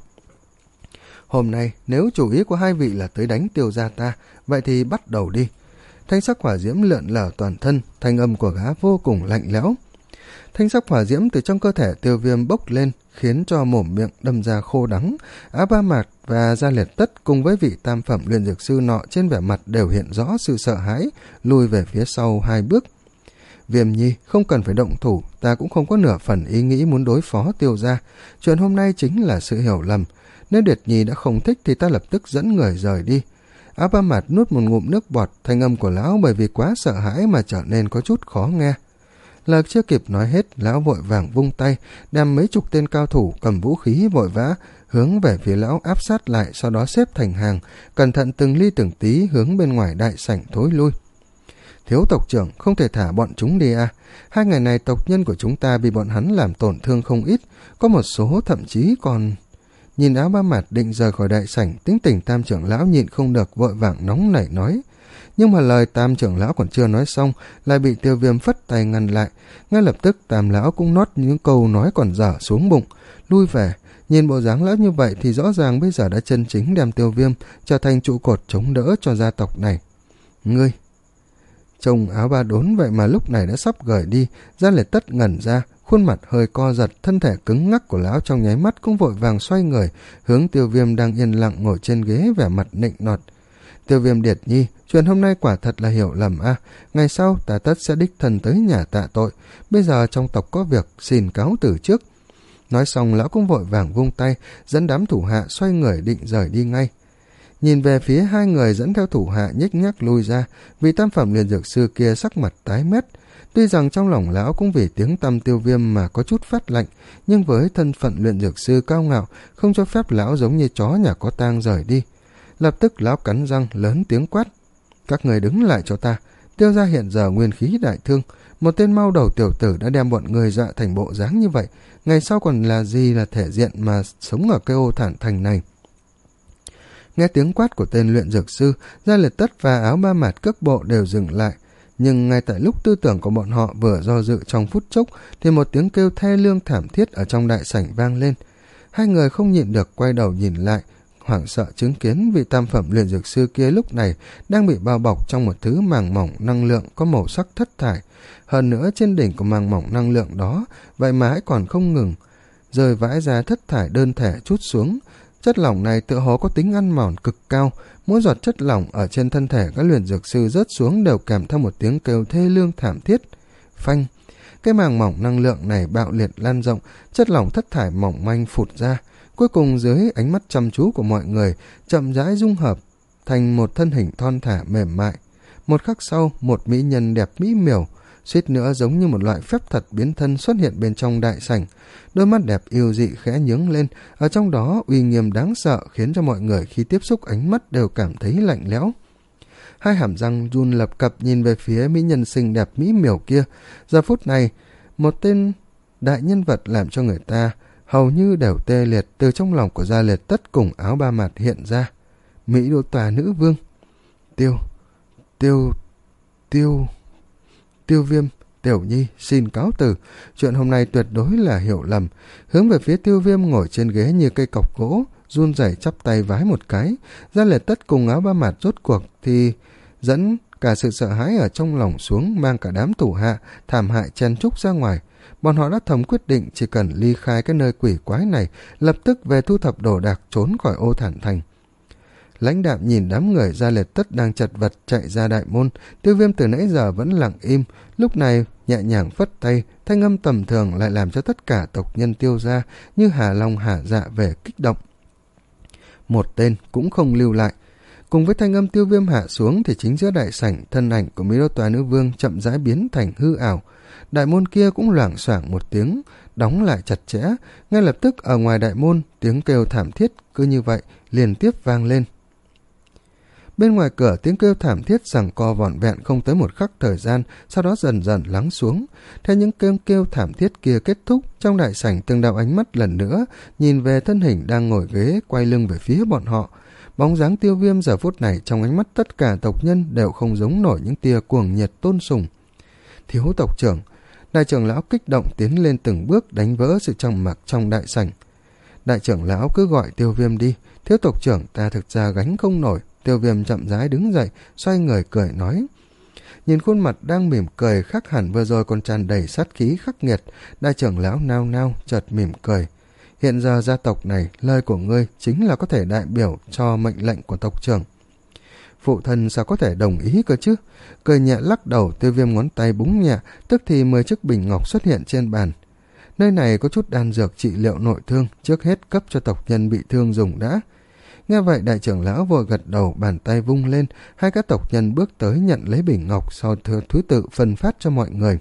Hôm nay nếu chủ ý của hai vị là tới đánh Tiêu gia ta, vậy thì bắt đầu đi. Thanh sắc hỏa diễm lượn lờ toàn thân, thanh âm của gã vô cùng lạnh lẽo. Thanh sắc hỏa diễm từ trong cơ thể Tiêu Viêm bốc lên, khiến cho mồm miệng đâm ra khô đắng. Á Ba Mạt và Gia Liệt Tất cùng với vị tam phẩm luyện dược sư nọ trên vẻ mặt đều hiện rõ sự sợ hãi, lùi về phía sau hai bước. Viêm Nhi, không cần phải động thủ, ta cũng không có nửa phần ý nghĩ muốn đối phó Tiêu gia. Chuyện hôm nay chính là sự hiểu lầm. Nếu Điệt Nhi đã không thích thì ta lập tức dẫn người rời đi. Á Ba Mạt nuốt một ngụm nước bọt, thanh âm của lão bởi vì quá sợ hãi mà trở nên có chút khó nghe. Lời chưa kịp nói hết, lão vội vàng vung tay, đem mấy chục tên cao thủ cầm vũ khí vội vã hướng về phía lão áp sát lại, sau đó xếp thành hàng, cẩn thận từng ly từng tí hướng bên ngoài đại sảnh thối lui. Thiếu tộc trưởng, không thể thả bọn chúng đi à? Hai ngày này tộc nhân của chúng ta bị bọn hắn làm tổn thương không ít, có một số thậm chí còn... Nhìn Áo Ba Mạt định rời khỏi đại sảnh, tính tình tam trưởng lão nhịn không được vội vàng nóng nảy nói. Nhưng mà lời tam trưởng lão còn chưa nói xong, lại bị Tiêu Viêm phất tay ngăn lại. Ngay lập tức tam lão cũng nót những câu nói còn dở xuống bụng, lui về. Nhìn bộ dáng lão như vậy thì rõ ràng bây giờ đã chân chính đem Tiêu Viêm trở thành trụ cột chống đỡ cho gia tộc này. Ngươi! Trông Áo Ba Đốn vậy mà lúc này đã sắp gởi đi, Gia Liệt Tất ngẩn ra, khuôn mặt hơi co giật, thân thể cứng ngắc của lão trong nháy mắt cũng vội vàng xoay người, hướng Tiêu Viêm đang yên lặng ngồi trên ghế vẻ mặt nịnh nọt. Tiêu Viêm Điệt Nhi, chuyện hôm nay quả thật là hiểu lầm a. À. Ngày sau ta tất sẽ đích thân tới nhà tạ tội. Bây giờ trong tộc có việc, xin cáo từ trước. Nói xong lão cũng vội vàng vung tay, dẫn đám thủ hạ xoay người định rời đi ngay. Nhìn về phía hai người dẫn theo thủ hạ nhích nhác lui ra, vị tam phẩm liền dược sư kia sắc mặt tái mét. Tuy rằng trong lòng lão cũng vì tiếng tăm Tiêu Viêm mà có chút phát lạnh, nhưng với thân phận luyện dược sư cao ngạo, không cho phép lão giống như chó nhà có tang rời đi. Lập tức lão cắn răng lớn tiếng quát. Các người đứng lại cho ta, Tiêu gia hiện giờ nguyên khí đại thương, một tên mau đầu tiểu tử đã đem bọn người dọa thành bộ dáng như vậy, ngày sau còn là gì là thể diện mà sống ở cái ô thản thành này. Nghe tiếng quát của tên luyện dược sư, Gia Liệt Tất và Áo Ba Mạt cước bộ đều dừng lại. Nhưng ngay tại lúc tư tưởng của bọn họ vừa do dự trong phút chốc thì một tiếng kêu thê lương thảm thiết ở trong đại sảnh vang lên. Hai người không nhịn được quay đầu nhìn lại, hoảng sợ chứng kiến vị tam phẩm luyện dược sư kia lúc này đang bị bao bọc trong một thứ màng mỏng năng lượng có màu sắc thất thải. Hơn nữa trên đỉnh của màng mỏng năng lượng đó vậy mà hãy còn không ngừng rơi vãi ra thất thải đơn thể chút xuống. Chất lỏng này tựa hồ có tính ăn mòn cực cao, mỗi giọt chất lỏng ở trên thân thể các luyện dược sư rớt xuống đều kèm theo một tiếng kêu thê lương thảm thiết. Phanh! Cái màng mỏng năng lượng này bạo liệt lan rộng, chất lỏng thất thải mỏng manh phụt ra, cuối cùng dưới ánh mắt chăm chú của mọi người chậm rãi dung hợp thành một thân hình thon thả mềm mại. Một khắc sau, một mỹ nhân đẹp mỹ miều, suýt nữa giống như một loại phép thuật biến thân xuất hiện bên trong đại sảnh. Đôi mắt đẹp yêu dị khẽ nhướng lên, ở trong đó uy nghiêm đáng sợ khiến cho mọi người khi tiếp xúc ánh mắt đều cảm thấy lạnh lẽo. Hai hàm răng run lập cập nhìn về phía mỹ nhân xinh đẹp mỹ miều kia. Giờ phút này, một tên đại nhân vật làm cho người ta hầu như đều tê liệt từ trong lòng của Gia Liệt Tất cùng Áo Ba Mạt hiện ra. Mỹ đô tòa nữ vương. Tiêu, tiêu, tiêu... Tiêu Viêm, Tiểu Nhi xin cáo từ, chuyện hôm nay tuyệt đối là hiểu lầm. Hướng về phía Tiêu Viêm ngồi trên ghế như cây cọc gỗ, run rẩy chắp tay vái một cái. Gia Liệt Tất cùng Áo Ba Mặt rốt cuộc thì dẫn cả sự sợ hãi ở trong lòng xuống, mang cả đám thủ hạ thảm hại chen trúc ra ngoài. Bọn họ đã thầm quyết định chỉ cần ly khai cái nơi quỷ quái này, lập tức về thu thập đồ đạc trốn khỏi Ô Thản Thành. Lãnh Đạm nhìn đám người Gia Liệt Tất đang chật vật chạy ra đại môn. Tiêu Viêm từ nãy giờ vẫn lặng im, lúc này nhẹ nhàng phất tay, thanh âm tầm thường lại làm cho tất cả tộc nhân Tiêu gia như hà long hà dạ về kích động. Một tên cũng không lưu lại. Cùng với thanh âm Tiêu Viêm hạ xuống thì chính giữa đại sảnh, thân ảnh của Mỹ Đô Toa Nữ Vương chậm rãi biến thành hư ảo. Đại môn kia cũng loảng xoảng một tiếng, đóng lại chặt chẽ. Ngay lập tức ở ngoài đại môn, tiếng kêu thảm thiết cứ như vậy liên tiếp vang lên. Bên ngoài cửa tiếng kêu thảm thiết giằng co vỏn vẹn không tới một khắc thời gian, sau đó dần dần lắng xuống. Theo những kêu kêu thảm thiết kia kết thúc, trong đại sảnh từng đạo ánh mắt lần nữa nhìn về thân hình đang ngồi ghế quay lưng về phía bọn họ. Bóng dáng Tiêu Viêm giờ phút này trong ánh mắt tất cả tộc nhân đều không giống nổi những tia cuồng nhiệt tôn sùng. Thiếu tộc trưởng, đại trưởng lão kích động tiến lên từng bước đánh vỡ sự trầm mặc trong đại sảnh. Đại trưởng lão cứ gọi Tiêu Viêm đi, thiếu tộc trưởng ta thực ra gánh không nổi. Tiêu Viêm chậm rãi đứng dậy, xoay người cười nói. Nhìn khuôn mặt đang mỉm cười khác hẳn vừa rồi còn tràn đầy sát khí khắc nghiệt, đại trưởng lão nao nao chợt mỉm cười. Hiện giờ gia tộc này, lời của ngươi chính là có thể đại biểu cho mệnh lệnh của tộc trưởng. Phụ thân sao có thể đồng ý cơ chứ? Cười nhẹ lắc đầu, Tiêu Viêm ngón tay búng nhẹ, tức thì mười chiếc bình ngọc xuất hiện trên bàn. Nơi này có chút đan dược trị liệu nội thương, trước hết cấp cho tộc nhân bị thương dùng đã. Nghe vậy đại trưởng lão vội gật đầu, bàn tay vung lên, hai các tộc nhân bước tới nhận lấy bình ngọc, sau thứ, thứ tự phân phát cho mọi người.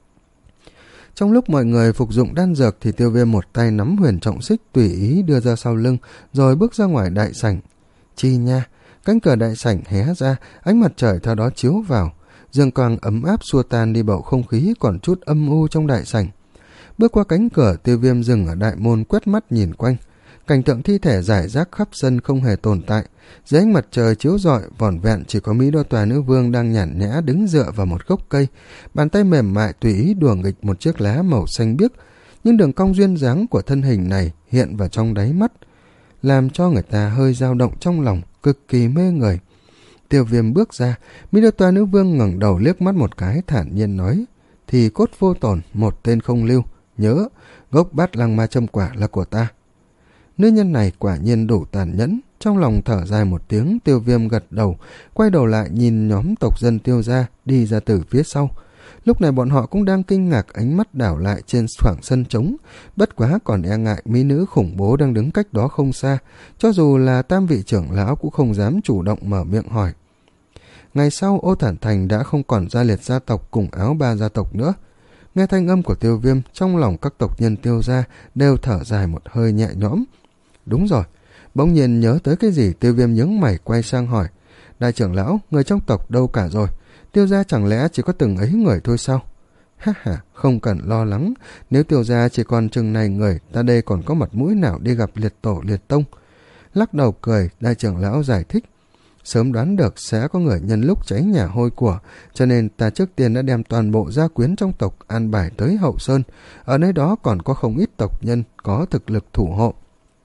Trong lúc mọi người phục dụng đan dược thì Tiêu Viêm một tay nắm huyền trọng xích tùy ý đưa ra sau lưng, rồi bước ra ngoài đại sảnh. Chi nha, cánh cửa đại sảnh hé ra, ánh mặt trời theo đó chiếu vào, dương quang ấm áp xua tan đi bầu không khí còn chút âm u trong đại sảnh. Bước qua cánh cửa, Tiêu Viêm dừng ở đại môn quét mắt nhìn quanh. Cảnh tượng thi thể rải rác khắp sân không hề tồn tại. Dưới ánh mặt trời chiếu rọi vỏn vẹn chỉ có Mỹ Đô Tòa Nữ Vương đang nhàn nhã đứng dựa vào một gốc cây, bàn tay mềm mại tùy ý đùa nghịch một chiếc lá màu xanh biếc. Nhưng đường cong duyên dáng của thân hình này hiện vào trong đáy mắt, làm cho người ta hơi dao động trong lòng, cực kỳ mê người. Tiêu Viêm bước ra, Mỹ Đô Tòa Nữ Vương ngẩng đầu liếc mắt một cái, thản nhiên nói: thì cốt vô tổn, một tên không lưu. Nhớ, gốc bát lăng ma châm quả là của ta. Nữ nhân này quả nhiên đủ tàn nhẫn. Trong lòng thở dài một tiếng, Tiêu Viêm gật đầu, quay đầu lại nhìn nhóm tộc dân Tiêu gia đi ra từ phía sau. Lúc này bọn họ cũng đang kinh ngạc, ánh mắt đảo lại trên khoảng sân trống, bất quá còn e ngại mỹ nữ khủng bố đang đứng cách đó không xa, cho dù là tam vị trưởng lão cũng không dám chủ động mở miệng hỏi. Ngày sau, Ô Thản Thành đã không còn Gia Liệt gia tộc cùng Áo Ba gia tộc nữa. Nghe thanh âm của Tiêu Viêm, trong lòng các tộc nhân Tiêu gia đều thở dài một hơi nhẹ nhõm. Đúng rồi, bỗng nhiên nhớ tới cái gì, Tiêu Viêm nhướng mày quay sang hỏi: đại trưởng lão, người trong tộc đâu cả rồi? Tiêu gia chẳng lẽ chỉ có từng ấy người thôi sao? Ha ha, không cần lo lắng, nếu Tiêu gia chỉ còn chừng này người, ta đây còn có mặt mũi nào đi gặp liệt tổ liệt tông? Lắc đầu cười, đại trưởng lão giải thích: sớm đoán được sẽ có người nhân lúc cháy nhà hôi của, cho nên ta trước tiên đã đem toàn bộ gia quyến trong tộc an bài tới Hậu Sơn. Ở nơi đó còn có không ít tộc nhân có thực lực thủ hộ.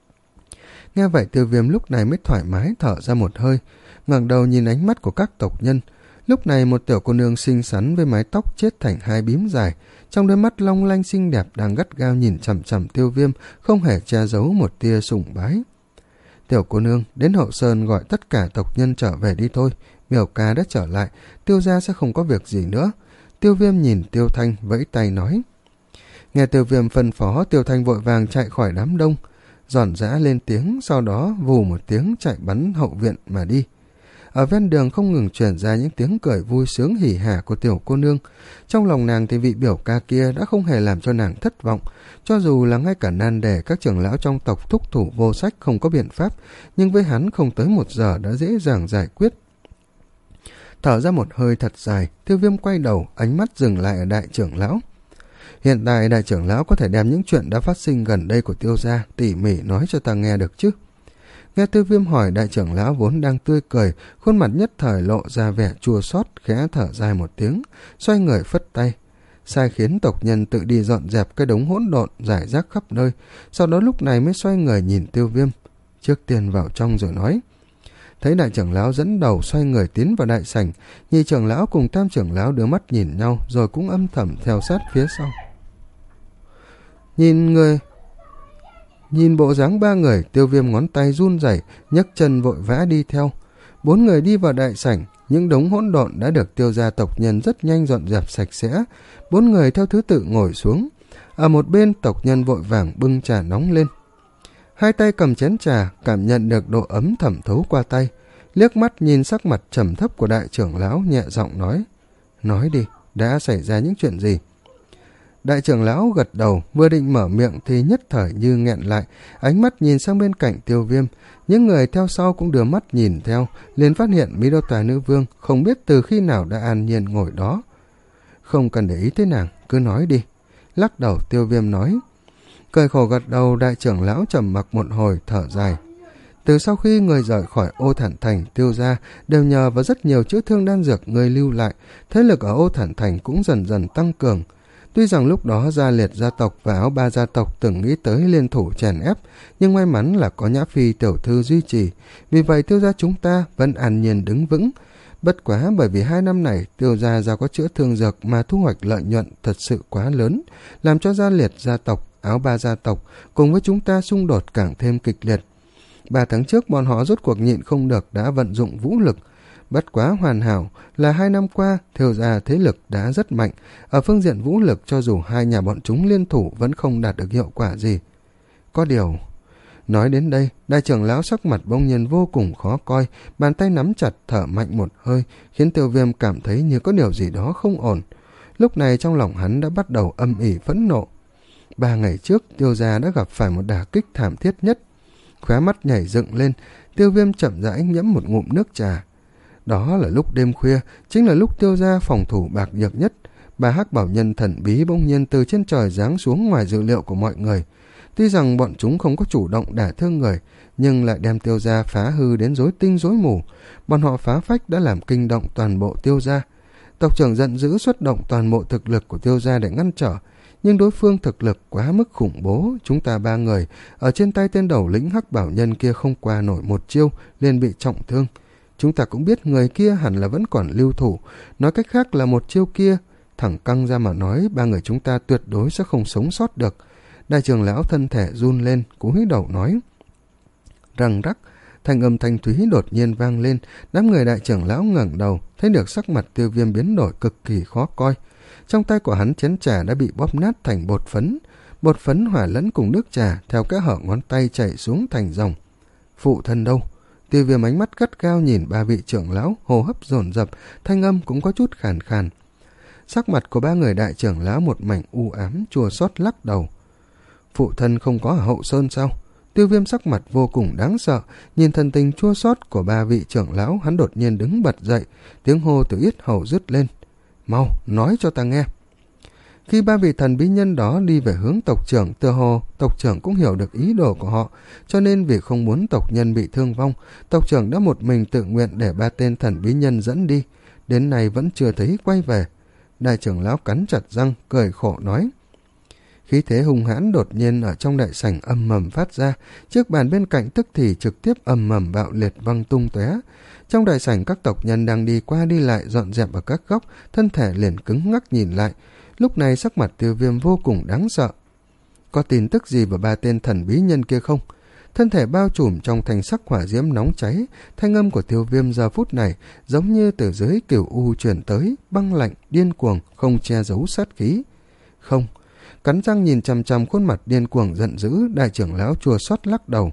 Nghe vậy, Tiêu Viêm lúc này mới thoải mái thở ra một hơi, ngẩng đầu nhìn ánh mắt của các tộc nhân. Lúc này một tiểu cô nương xinh xắn với mái tóc chết thành hai bím dài, trong đôi mắt long lanh xinh đẹp đang gắt gao nhìn chằm chằm Tiêu Viêm, không hề che giấu một tia sủng bái. Tiểu cô nương, đến Hậu Sơn gọi tất cả tộc nhân trở về đi thôi, biểu ca đã trở lại, Tiêu gia sẽ không có việc gì nữa. Tiêu Viêm nhìn Tiêu Thanh vẫy tay nói. Nghe Tiêu Viêm phân phó, Tiêu Thanh vội vàng chạy khỏi đám đông, giòn giã lên tiếng, sau đó vù một tiếng chạy bắn hậu viện mà đi. Ở ven đường không ngừng truyền ra những tiếng cười vui sướng hỉ hả của tiểu cô nương. Trong lòng nàng thì vị biểu ca kia đã không hề làm cho nàng thất vọng. Cho dù là ngay cả nan đề các trưởng lão trong tộc thúc thủ vô sách không có biện pháp, nhưng với hắn không tới một giờ đã dễ dàng giải quyết. Thở ra một hơi thật dài, Tiêu Viêm quay đầu, ánh mắt dừng lại ở đại trưởng lão. Hiện tại đại trưởng lão có thể đem những chuyện đã phát sinh gần đây của Tiêu gia tỉ mỉ nói cho ta nghe được chứ? Nghe Tiêu Viêm hỏi, đại trưởng lão vốn đang tươi cười, khuôn mặt nhất thời lộ ra vẻ chua xót, khẽ thở dài một tiếng, xoay người phất tay. sai khiến tộc nhân tự đi dọn dẹp cái đống hỗn độn rải rác khắp nơi, sau đó lúc này mới xoay người nhìn Tiêu Viêm, trước tiên vào trong rồi nói. Thấy đại trưởng lão dẫn đầu xoay người tiến vào đại sảnh, nhị trưởng lão cùng tam trưởng lão đưa mắt nhìn nhau rồi cũng âm thầm theo sát phía sau. Nhìn người Nhìn bộ dáng ba người, Tiêu Viêm ngón tay run rẩy, nhấc chân vội vã đi theo. Bốn người đi vào đại sảnh, những đống hỗn độn đã được Tiêu gia tộc nhân rất nhanh dọn dẹp sạch sẽ. Bốn người theo thứ tự ngồi xuống. Ở một bên, tộc nhân vội vàng bưng trà nóng lên. Hai tay cầm chén trà, cảm nhận được độ ấm thẩm thấu qua tay, liếc mắt nhìn sắc mặt trầm thấp của đại trưởng lão, nhẹ giọng nói. Nói đi, đã xảy ra những chuyện gì? Đại trưởng lão gật đầu, vừa định mở miệng thì nhất thời như nghẹn lại, ánh mắt nhìn sang bên cạnh Tiêu Viêm. Những người theo sau cũng đưa mắt nhìn theo, liền phát hiện Mỹ Đô Toái Nữ Vương không biết từ khi nào đã an nhiên ngồi đó. Không cần để ý tới nàng, cứ nói đi. Lắc đầu, Tiêu Viêm nói. Cười khổ gật đầu, đại trưởng lão trầm mặc một hồi, thở dài. Từ sau khi người rời khỏi Ô Thản Thành, Tiêu gia đều nhờ vào rất nhiều chữa thương đan dược người lưu lại, thế lực ở Ô Thản Thành cũng dần dần tăng cường. Tuy rằng lúc đó Gia Liệt gia tộc và Áo Ba gia tộc từng nghĩ tới liên thủ chèn ép, nhưng may mắn là có Nhã Phi tiểu thư duy trì, vì vậy Tiêu gia chúng ta vẫn an nhiên đứng vững. Bất quá bởi vì hai năm này Tiêu gia ra có chữa thương dược mà thu hoạch lợi nhuận thật sự quá lớn, làm cho Gia Liệt gia tộc, Áo Ba gia tộc cùng với chúng ta xung đột càng thêm kịch liệt. Ba tháng trước bọn họ rốt cuộc nhịn không được đã vận dụng vũ lực. Bất quá hoàn hảo là hai năm qua Tiêu gia thế lực đã rất mạnh, ở phương diện vũ lực cho dù hai nhà bọn chúng liên thủ vẫn không đạt được hiệu quả gì. Có điều, nói đến đây, đại trưởng lão sắc mặt bỗng nhiên vô cùng khó coi, bàn tay nắm chặt, thở mạnh một hơi, khiến Tiêu Viêm cảm thấy như có điều gì đó không ổn. Lúc này trong lòng hắn đã bắt đầu âm ỉ phẫn nộ. Ba ngày trước, Tiêu gia đã gặp phải một đả kích thảm thiết nhất. Khóe mắt nhảy dựng lên, Tiêu Viêm chậm rãi nhẫm một ngụm nước trà. Đó là lúc đêm khuya, chính là lúc Tiêu gia phòng thủ bạc nhược nhất. Ba hắc bảo nhân thần bí bỗng nhiên từ trên trời giáng xuống ngoài dự liệu của mọi người. Tuy rằng bọn chúng không có chủ động đả thương người, nhưng lại đem Tiêu gia phá hư đến rối tinh rối mù. Bọn họ phá phách đã làm kinh động toàn bộ Tiêu gia. Tộc trưởng giận dữ xuất động toàn bộ thực lực của Tiêu gia để ngăn trở, nhưng đối phương thực lực quá mức khủng bố. Chúng ta ba người ở trên tay tên đầu lĩnh hắc bảo nhân kia không qua nổi một chiêu, liền bị trọng thương. Chúng ta cũng biết người kia hẳn là vẫn còn lưu thủ, nói cách khác là một chiêu kia thẳng căng ra mà nói, ba người chúng ta tuyệt đối sẽ không sống sót được. Đại trưởng lão thân thể run lên, cúi đầu nói. Răng rắc, thanh âm thanh thúy đột nhiên vang lên. Đám người đại trưởng lão ngẩng đầu, thấy được sắc mặt Tiêu Viêm biến đổi cực kỳ khó coi. Trong tay của hắn chén trà đã bị bóp nát thành bột phấn, bột phấn hòa lẫn cùng nước trà theo kẽ hở ngón tay chảy xuống thành dòng. Phụ thân đâu? Tiêu Viêm ánh mắt gắt gao nhìn ba vị trưởng lão, hô hấp dồn dập, thanh âm cũng có chút khàn khàn. Sắc mặt của ba người đại trưởng lão một mảnh u ám, chua xót lắc đầu. Phụ thân không có ở Hậu Sơn sao? Tiêu Viêm sắc mặt vô cùng đáng sợ, nhìn thần tình chua xót của ba vị trưởng lão, hắn đột nhiên đứng bật dậy, tiếng hô từ yết hầu rứt lên. Mau, nói cho ta nghe. Khi ba vị thần bí nhân đó đi về hướng tộc trưởng, tựa hồ tộc trưởng cũng hiểu được ý đồ của họ, cho nên vì không muốn tộc nhân bị thương vong, tộc trưởng đã một mình tự nguyện để ba tên thần bí nhân dẫn đi, đến nay vẫn chưa thấy quay về. Đại trưởng lão cắn chặt răng, cười khổ nói. Khí thế hung hãn đột nhiên ở trong đại sảnh âm mầm phát ra, chiếc bàn bên cạnh tức thì trực tiếp âm mầm bạo liệt văng tung tóe. Trong đại sảnh các tộc nhân đang đi qua đi lại dọn dẹp ở các góc, thân thể liền cứng ngắc nhìn lại. Lúc này sắc mặt Tiêu Viêm vô cùng đáng sợ. Có tin tức gì về ba tên thần bí nhân kia không? Thân thể bao trùm trong thành sắc hỏa diễm nóng cháy, thanh âm của Tiêu Viêm giờ phút này giống như từ dưới cửu u truyền tới, băng lạnh, điên cuồng, không che giấu sát khí. Không. Cắn răng nhìn chằm chằm khuôn mặt điên cuồng giận dữ, đại trưởng lão chua xót lắc đầu.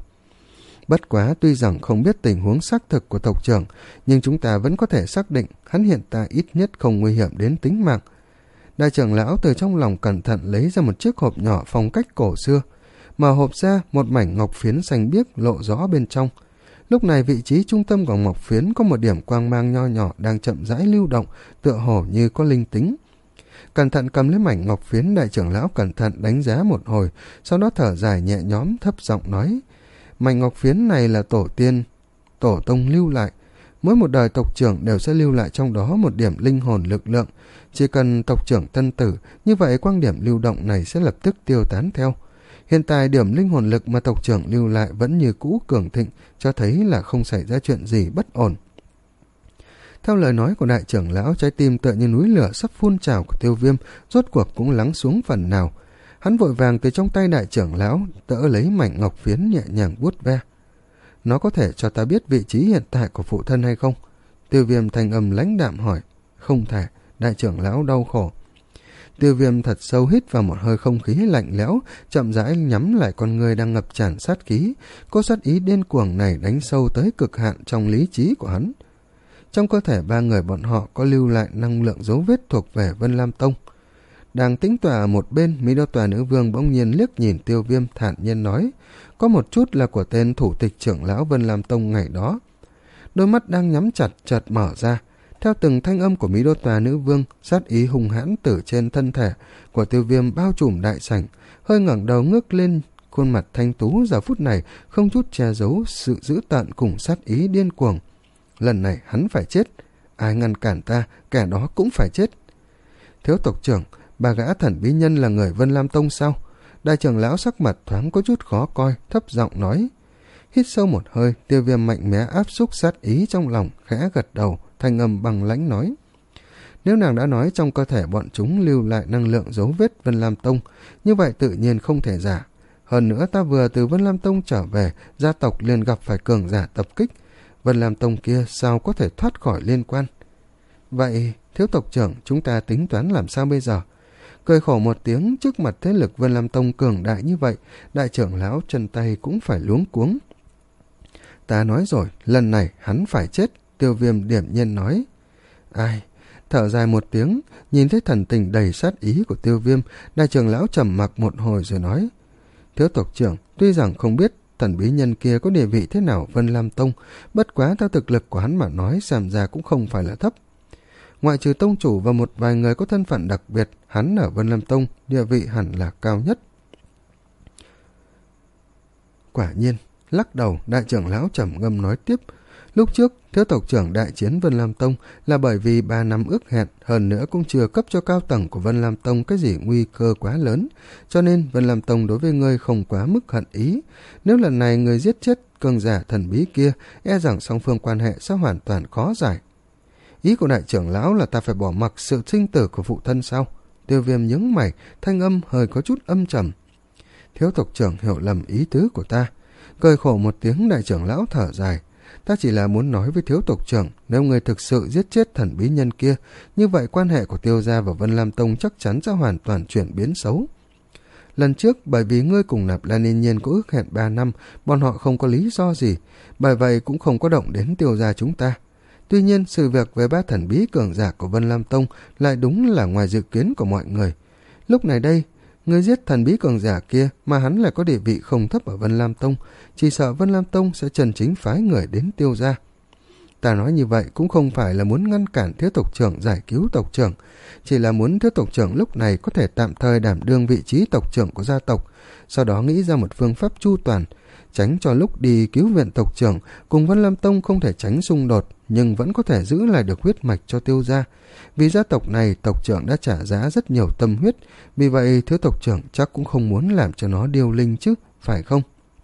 Bất quá tuy rằng không biết tình huống xác thực của tộc trưởng, nhưng chúng ta vẫn có thể xác định hắn hiện tại ít nhất không nguy hiểm đến tính mạng. Đại trưởng lão từ trong lòng cẩn thận lấy ra một chiếc hộp nhỏ phong cách cổ xưa. Mở hộp ra, một mảnh ngọc phiến xanh biếc lộ rõ bên trong. Lúc này vị trí trung tâm của ngọc phiến có một điểm quang mang nho nhỏ đang chậm rãi lưu động, tựa hồ như có linh tính. Cẩn thận cầm lấy mảnh ngọc phiến, đại trưởng lão cẩn thận đánh giá một hồi, sau đó thở dài nhẹ nhõm thấp giọng nói. Mảnh ngọc phiến này là tổ tiên, tổ tông lưu lại. Mỗi một đời tộc trưởng đều sẽ lưu lại trong đó một điểm linh hồn lực lượng. Chỉ cần tộc trưởng tân tử, như vậy quang điểm lưu động này sẽ lập tức tiêu tán theo. Hiện tại điểm linh hồn lực mà tộc trưởng lưu lại vẫn như cũ cường thịnh, cho thấy là không xảy ra chuyện gì bất ổn. Theo lời nói của đại trưởng lão, trái tim tựa như núi lửa sắp phun trào của Tiêu Viêm rốt cuộc cũng lắng xuống phần nào. Hắn vội vàng từ trong tay đại trưởng lão đỡ lấy mảnh ngọc phiến, nhẹ nhàng vuốt ve. Nó có thể cho ta biết vị trí hiện tại của phụ thân hay không? Tiêu Viêm thanh âm lãnh đạm hỏi. Không thể. Đại trưởng lão đau khổ. Tiêu Viêm thật sâu hít vào một hơi không khí lạnh lẽo, chậm rãi nhắm lại con người đang ngập tràn sát khí. Cô sát ý điên cuồng này đánh sâu tới cực hạn trong lý trí của hắn. Trong cơ thể ba người bọn họ có lưu lại năng lượng dấu vết thuộc về Vân Lam Tông. Đang tĩnh tọa ở một bên, Mỹ Đô Tòa Nữ Vương bỗng nhiên liếc nhìn Tiêu Viêm, thản nhiên nói, có một chút là của tên thủ tịch trưởng lão Vân Lam Tông ngày đó. Đôi mắt đang nhắm chặt chợt mở ra. Theo từng thanh âm của Mỹ Đô Tòa Nữ Vương, sát ý hung hãn từ trên thân thể của Tiêu Viêm bao trùm đại sảnh, hơi ngẩng đầu ngước lên, khuôn mặt thanh tú giờ phút này không chút che giấu sự dữ tợn cùng sát ý điên cuồng. Lần này hắn phải chết, ai ngăn cản ta, kẻ đó cũng phải chết. Thiếu tộc trưởng, bà gã thần bí nhân là người Vân Lam Tông sao? Đại trưởng lão sắc mặt thoáng có chút khó coi, thấp giọng nói. Hít sâu một hơi, Tiêu Viêm mạnh mẽ áp xúc sát ý trong lòng, khẽ gật đầu, thanh âm bằng lãnh nói. Nếu nàng đã nói trong cơ thể bọn chúng lưu lại năng lượng dấu vết Vân Lam Tông, như vậy tự nhiên không thể giả. Hơn nữa ta vừa từ Vân Lam Tông trở về, gia tộc liền gặp phải cường giả tập kích. Vân Lam Tông kia sao có thể thoát khỏi liên quan? Vậy, thiếu tộc trưởng, chúng ta tính toán làm sao bây giờ? Cười khổ một tiếng, trước mặt thế lực Vân Lam Tông cường đại như vậy, đại trưởng lão chân tay cũng phải luống cuống. Ta nói rồi, lần này hắn phải chết, Tiêu Viêm điểm nhiên nói. Ai? Thở dài một tiếng, nhìn thấy thần tình đầy sát ý của Tiêu Viêm, đại trưởng lão trầm mặc một hồi rồi nói. Thiếu tộc trưởng, tuy rằng không biết thần bí nhân kia có địa vị thế nào Vân Lam Tông, bất quá theo thực lực của hắn mà nói xem ra cũng không phải là thấp. Ngoại trừ tông chủ và một vài người có thân phận đặc biệt, hắn ở Vân Lam Tông địa vị hẳn là cao nhất. Quả nhiên, lắc đầu, đại trưởng lão trầm ngâm nói tiếp. Lúc trước, thiếu tộc trưởng đại chiến Vân Lam Tông là bởi vì ba năm ước hẹn, hơn nữa cũng chưa cấp cho cao tầng của Vân Lam Tông cái gì nguy cơ quá lớn, cho nên Vân Lam Tông đối với ngươi không quá mức hận ý. Nếu lần này ngươi giết chết cường giả thần bí kia, e rằng song phương quan hệ sẽ hoàn toàn khó giải. Ý của đại trưởng lão là ta phải bỏ mặc sự sinh tử của phụ thân sao? Tiêu Viêm nhướng mày, thanh âm hơi có chút âm trầm. Thiếu tộc trưởng hiểu lầm ý tứ của ta. Cười khổ một tiếng, đại trưởng lão thở dài. Ta chỉ là muốn nói với thiếu tộc trưởng, nếu người thực sự giết chết thần bí nhân kia, như vậy quan hệ của Tiêu gia và Vân Lam Tông chắc chắn sẽ hoàn toàn chuyển biến xấu. Lần trước, bởi vì ngươi cùng Nạp Lan Yên Nhiên có ước hẹn ba năm, bọn họ không có lý do gì, bởi vậy cũng không có động đến Tiêu gia chúng ta. Tuy nhiên, sự việc về ba thần bí cường giả của Vân Lam Tông lại đúng là ngoài dự kiến của mọi người. Lúc này đây, người giết thần bí cường giả kia mà hắn lại có địa vị không thấp ở Vân Lam Tông, chỉ sợ Vân Lam Tông sẽ chân chính phái người đến Tiêu gia. Ta nói như vậy cũng không phải là muốn ngăn cản thiếu tộc trưởng giải cứu tộc trưởng, chỉ là muốn thiếu tộc trưởng lúc này có thể tạm thời đảm đương vị trí tộc trưởng của gia tộc, sau đó nghĩ ra một phương pháp chu toàn, tránh cho lúc đi cứu viện tộc trưởng cùng Vân Lam Tông không thể tránh xung đột, nhưng vẫn có thể giữ lại được huyết mạch cho Tiêu gia. Vì gia tộc này, tộc trưởng đã trả giá rất nhiều tâm huyết, vì vậy thiếu tộc trưởng chắc cũng không muốn làm cho nó điêu linh chứ, phải không?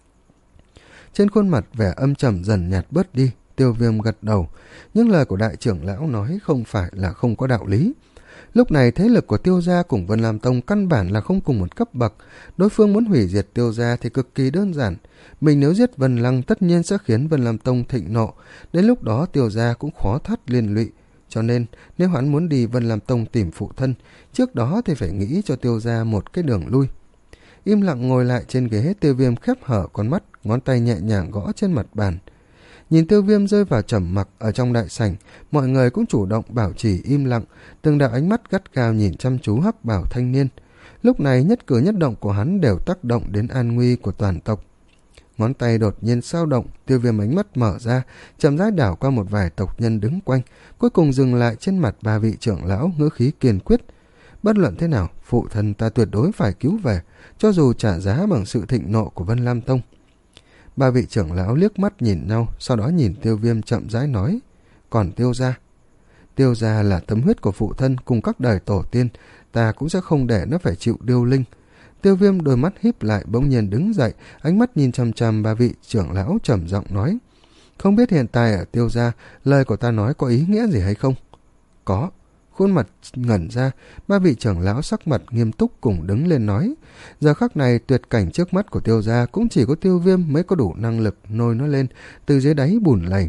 Trên khuôn mặt vẻ âm trầm dần nhạt bớt đi, Tiêu Viêm gật đầu, nhưng lời của đại trưởng lão nói không phải là không có đạo lý. Lúc này thế lực của Tiêu gia cùng Vân Lam Tông căn bản là không cùng một cấp bậc, đối phương muốn hủy diệt Tiêu gia thì cực kỳ đơn giản. Mình nếu giết Vân Lăng tất nhiên sẽ khiến Vân Lam Tông thịnh nộ, đến lúc đó Tiêu gia cũng khó thoát liên lụy. Cho nên nếu hắn muốn đi Vân Lam Tông tìm phụ thân, trước đó thì phải nghĩ cho Tiêu gia một cái đường lui. Im lặng ngồi lại trên ghế, Tiêu Viêm khép hở con mắt, ngón tay nhẹ nhàng gõ trên mặt bàn. Nhìn Tiêu Viêm rơi vào trầm mặc ở trong đại sảnh, mọi người cũng chủ động bảo trì im lặng, từng đạo ánh mắt gắt gao nhìn chăm chú hắc bảo thanh niên. Lúc này nhất cử nhất động của hắn đều tác động đến an nguy của toàn tộc. Ngón tay đột nhiên sao động, Tiêu Viêm ánh mắt mở ra, chậm rãi đảo qua một vài tộc nhân đứng quanh, cuối cùng dừng lại trên mặt ba vị trưởng lão, ngữ khí kiên quyết. Bất luận thế nào, phụ thân ta tuyệt đối phải cứu về, cho dù trả giá bằng sự thịnh nộ của Vân Lam Tông. Ba vị trưởng lão liếc mắt nhìn nhau, sau đó nhìn Tiêu Viêm chậm rãi nói, Còn Tiêu gia? Tiêu gia là tấm huyết của phụ thân cùng các đời tổ tiên, ta cũng sẽ không để nó phải chịu điêu linh. Tiêu Viêm đôi mắt híp lại bỗng nhiên đứng dậy, ánh mắt nhìn chằm chằm ba vị trưởng lão trầm giọng nói. Không biết hiện tại ở Tiêu gia, lời của ta nói có ý nghĩa gì hay không? Có. Khuôn mặt ngẩn ra, ba vị trưởng lão sắc mặt nghiêm túc cùng đứng lên nói. Giờ khắc này tuyệt cảnh trước mắt của Tiêu gia cũng chỉ có Tiêu Viêm mới có đủ năng lực nôi nó lên từ dưới đáy bùn lầy.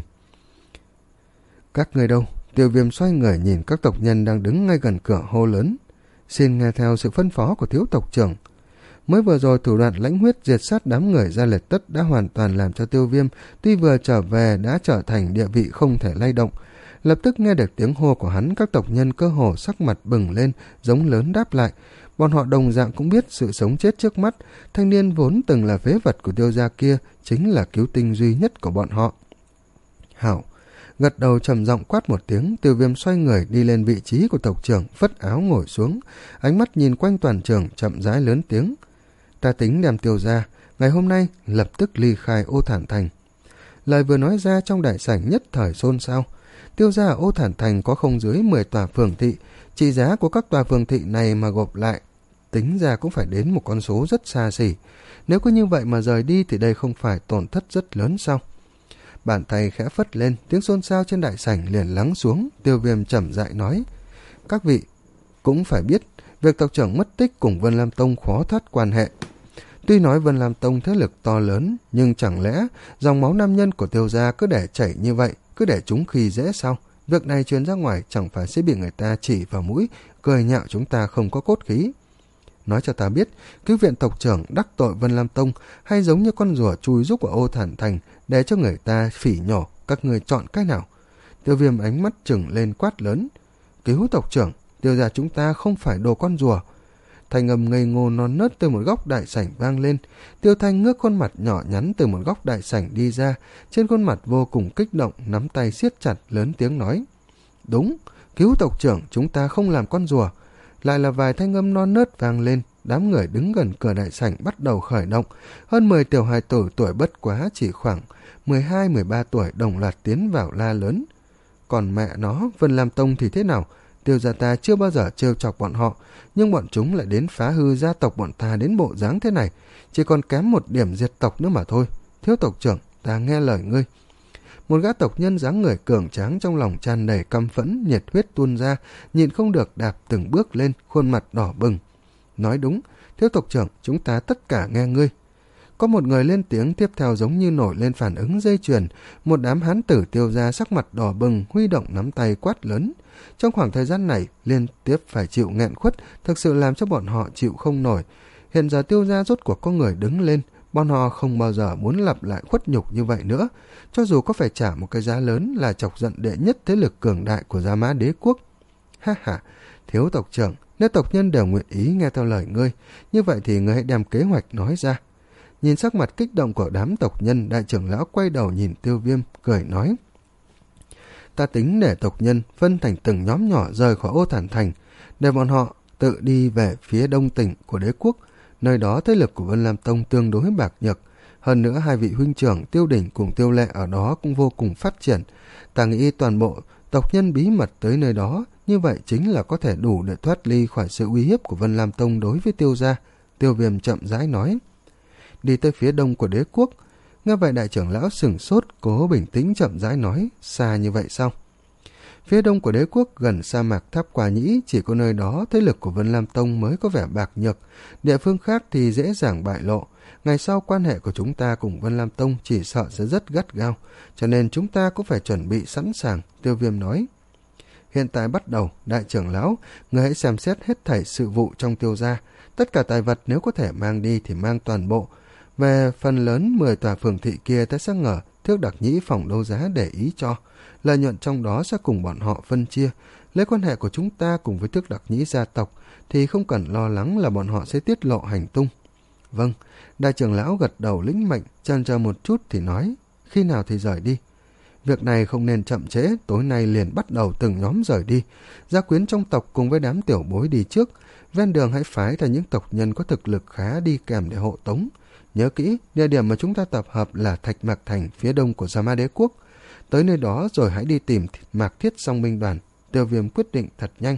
Các người đâu? Tiêu Viêm xoay người nhìn các tộc nhân đang đứng ngay gần cửa hô lớn. Xin nghe theo sự phân phó của thiếu tộc trưởng. Mới vừa rồi thủ đoạn lãnh huyết diệt sát đám người Gia Liệt Tất đã hoàn toàn làm cho Tiêu Viêm tuy vừa trở về đã trở thành địa vị không thể lay động. Lập tức nghe được tiếng hô của hắn, các tộc nhân cơ hồ sắc mặt bừng lên, giống lớn đáp lại. Bọn họ đồng dạng cũng biết sự sống chết trước mắt, thanh niên vốn từng là phế vật của Tiêu gia kia chính là cứu tinh duy nhất của bọn họ. Hảo, gật đầu trầm giọng quát một tiếng, Tiêu Viêm xoay người đi lên vị trí của tộc trưởng, phất áo ngồi xuống, ánh mắt nhìn quanh toàn trường, chậm rãi lớn tiếng. Ta tính đem Tiêu gia, ngày hôm nay lập tức ly khai Ô Thản Thành. Lời vừa nói ra trong đại sảnh nhất thời xôn xao. Tiêu gia ở Ô Thản Thành có không dưới mười tòa phường thị, trị giá của các tòa phường thị này mà gộp lại, tính ra cũng phải đến một con số rất xa xỉ. Nếu cứ như vậy mà rời đi thì đây không phải tổn thất rất lớn sao? Bàn tay khẽ phất lên, tiếng xôn xao trên đại sảnh liền lắng xuống. Tiêu Viêm chậm rãi nói, các vị cũng phải biết việc tộc trưởng mất tích cùng Vân Lam Tông khó thoát quan hệ. Tuy nói Vân Lam Tông thế lực to lớn, nhưng chẳng lẽ dòng máu nam nhân của Tiêu gia cứ để chảy như vậy, cứ để chúng khi dễ sao? Việc này truyền ra ngoài chẳng phải sẽ bị người ta chỉ vào mũi, cười nhạo chúng ta không có cốt khí. Nói cho ta biết, cứu viện tộc trưởng đắc tội Vân Lam Tông hay giống như con rùa chui rúc ở Ô Thản Thành để cho người ta phỉ nhổ, các người chọn cái nào? Tiêu Viêm ánh mắt trừng lên quát lớn. Cứu tộc trưởng, Tiêu gia chúng ta không phải đồ con rùa. Thanh âm ngây ngô non nớt từ một góc đại sảnh vang lên. Tiêu Thanh ngước khuôn mặt nhỏ nhắn từ một góc đại sảnh đi ra, trên khuôn mặt vô cùng kích động, nắm tay siết chặt, lớn tiếng nói. Đúng, cứu tộc trưởng, chúng ta không làm con rùa. Lại là vài thanh âm non nớt vang lên, đám người đứng gần cửa đại sảnh bắt đầu khởi động. Hơn mười tiểu hài tử tuổi bất quá chỉ khoảng mười hai mười ba tuổi đồng loạt tiến vào la lớn. Còn mẹ nó, Vân Lam Tông thì thế nào? Tiêu gia ta chưa bao giờ trêu chọc bọn họ, nhưng bọn chúng lại đến phá hư gia tộc bọn ta đến bộ dáng thế này, chỉ còn kém một điểm diệt tộc nữa mà thôi. Thiếu tộc trưởng, ta nghe lời ngươi. Một gã tộc nhân dáng người cường tráng trong lòng tràn đầy căm phẫn, nhiệt huyết tuôn ra, nhịn không được đạp từng bước lên, khuôn mặt đỏ bừng. Nói đúng, thiếu tộc trưởng, chúng ta tất cả nghe ngươi. Có một người lên tiếng, tiếp theo giống như nổi lên phản ứng dây chuyền, một đám hán tử Tiêu gia sắc mặt đỏ bừng, huy động nắm tay quát lớn. Trong khoảng thời gian này, liên tiếp phải chịu nghẹn khuất, thực sự làm cho bọn họ chịu không nổi. Hiện giờ Tiêu gia rốt cuộc có người đứng lên, bọn họ không bao giờ muốn lặp lại khuất nhục như vậy nữa, cho dù có phải trả một cái giá lớn là chọc giận đệ nhất thế lực cường đại của Gia Mã Đế quốc. Ha ha, thiếu tộc trưởng, nếu tộc nhân đều nguyện ý nghe theo lời ngươi, như vậy thì ngươi hãy đem kế hoạch nói ra. Nhìn sắc mặt kích động của đám tộc nhân, đại trưởng lão quay đầu nhìn Tiêu Viêm, cười nói. Ta tính để tộc nhân phân thành từng nhóm nhỏ rời khỏi Ô Thản Thành, để bọn họ tự đi về phía đông tỉnh của đế quốc, nơi đó thế lực của Vân Lam Tông tương đối bạc nhược. Hơn nữa hai vị huynh trưởng Tiêu Đỉnh cùng Tiêu Lệ ở đó cũng vô cùng phát triển. Ta nghĩ toàn bộ tộc nhân bí mật tới nơi đó, như vậy chính là có thể đủ để thoát ly khỏi sự uy hiếp của Vân Lam Tông đối với Tiêu gia. Tiêu Viêm chậm rãi nói. Đi tới phía đông của đế quốc. Nghe vậy đại trưởng lão sửng sốt, cố bình tĩnh chậm rãi nói. Xa như vậy sao? Phía đông của đế quốc gần sa mạc Tháp Quả Nhĩ, chỉ có nơi đó thế lực của Vân Lam Tông mới có vẻ bạc nhược, địa phương khác thì dễ dàng bại lộ. Ngày sau quan hệ của chúng ta cùng Vân Lam Tông chỉ sợ sẽ rất gắt gao, cho nên chúng ta cũng phải chuẩn bị sẵn sàng. Tiêu Viêm nói. Hiện tại bắt đầu, đại trưởng lão, người hãy xem xét hết thảy sự vụ trong Tiêu gia, tất cả tài vật nếu có thể mang đi thì mang toàn bộ. Về phần lớn mười tòa phường thị kia ta sẽ ngờ Thước Đặc Nhĩ phòng đấu giá để ý cho, lợi nhuận trong đó sẽ cùng bọn họ phân chia. Lấy quan hệ của chúng ta cùng với Thước Đặc Nhĩ gia tộc thì không cần lo lắng là bọn họ sẽ tiết lộ hành tung. Vâng, đại trưởng lão gật đầu lĩnh mệnh, chần chờ một chút thì nói, khi nào thì rời đi? Việc này không nên chậm trễ, tối nay liền bắt đầu từng nhóm rời đi. Gia quyến trong tộc cùng với đám tiểu bối đi trước, ven đường hãy phái ra những tộc nhân có thực lực khá đi kèm để hộ tống. Nhớ kỹ, địa điểm mà chúng ta tập hợp là Thạch Mạc Thành phía đông của Gia Mã Đế quốc. Tới nơi đó rồi hãy đi tìm Mạc Thiết Song binh đoàn. Tiêu Viêm quyết định thật nhanh.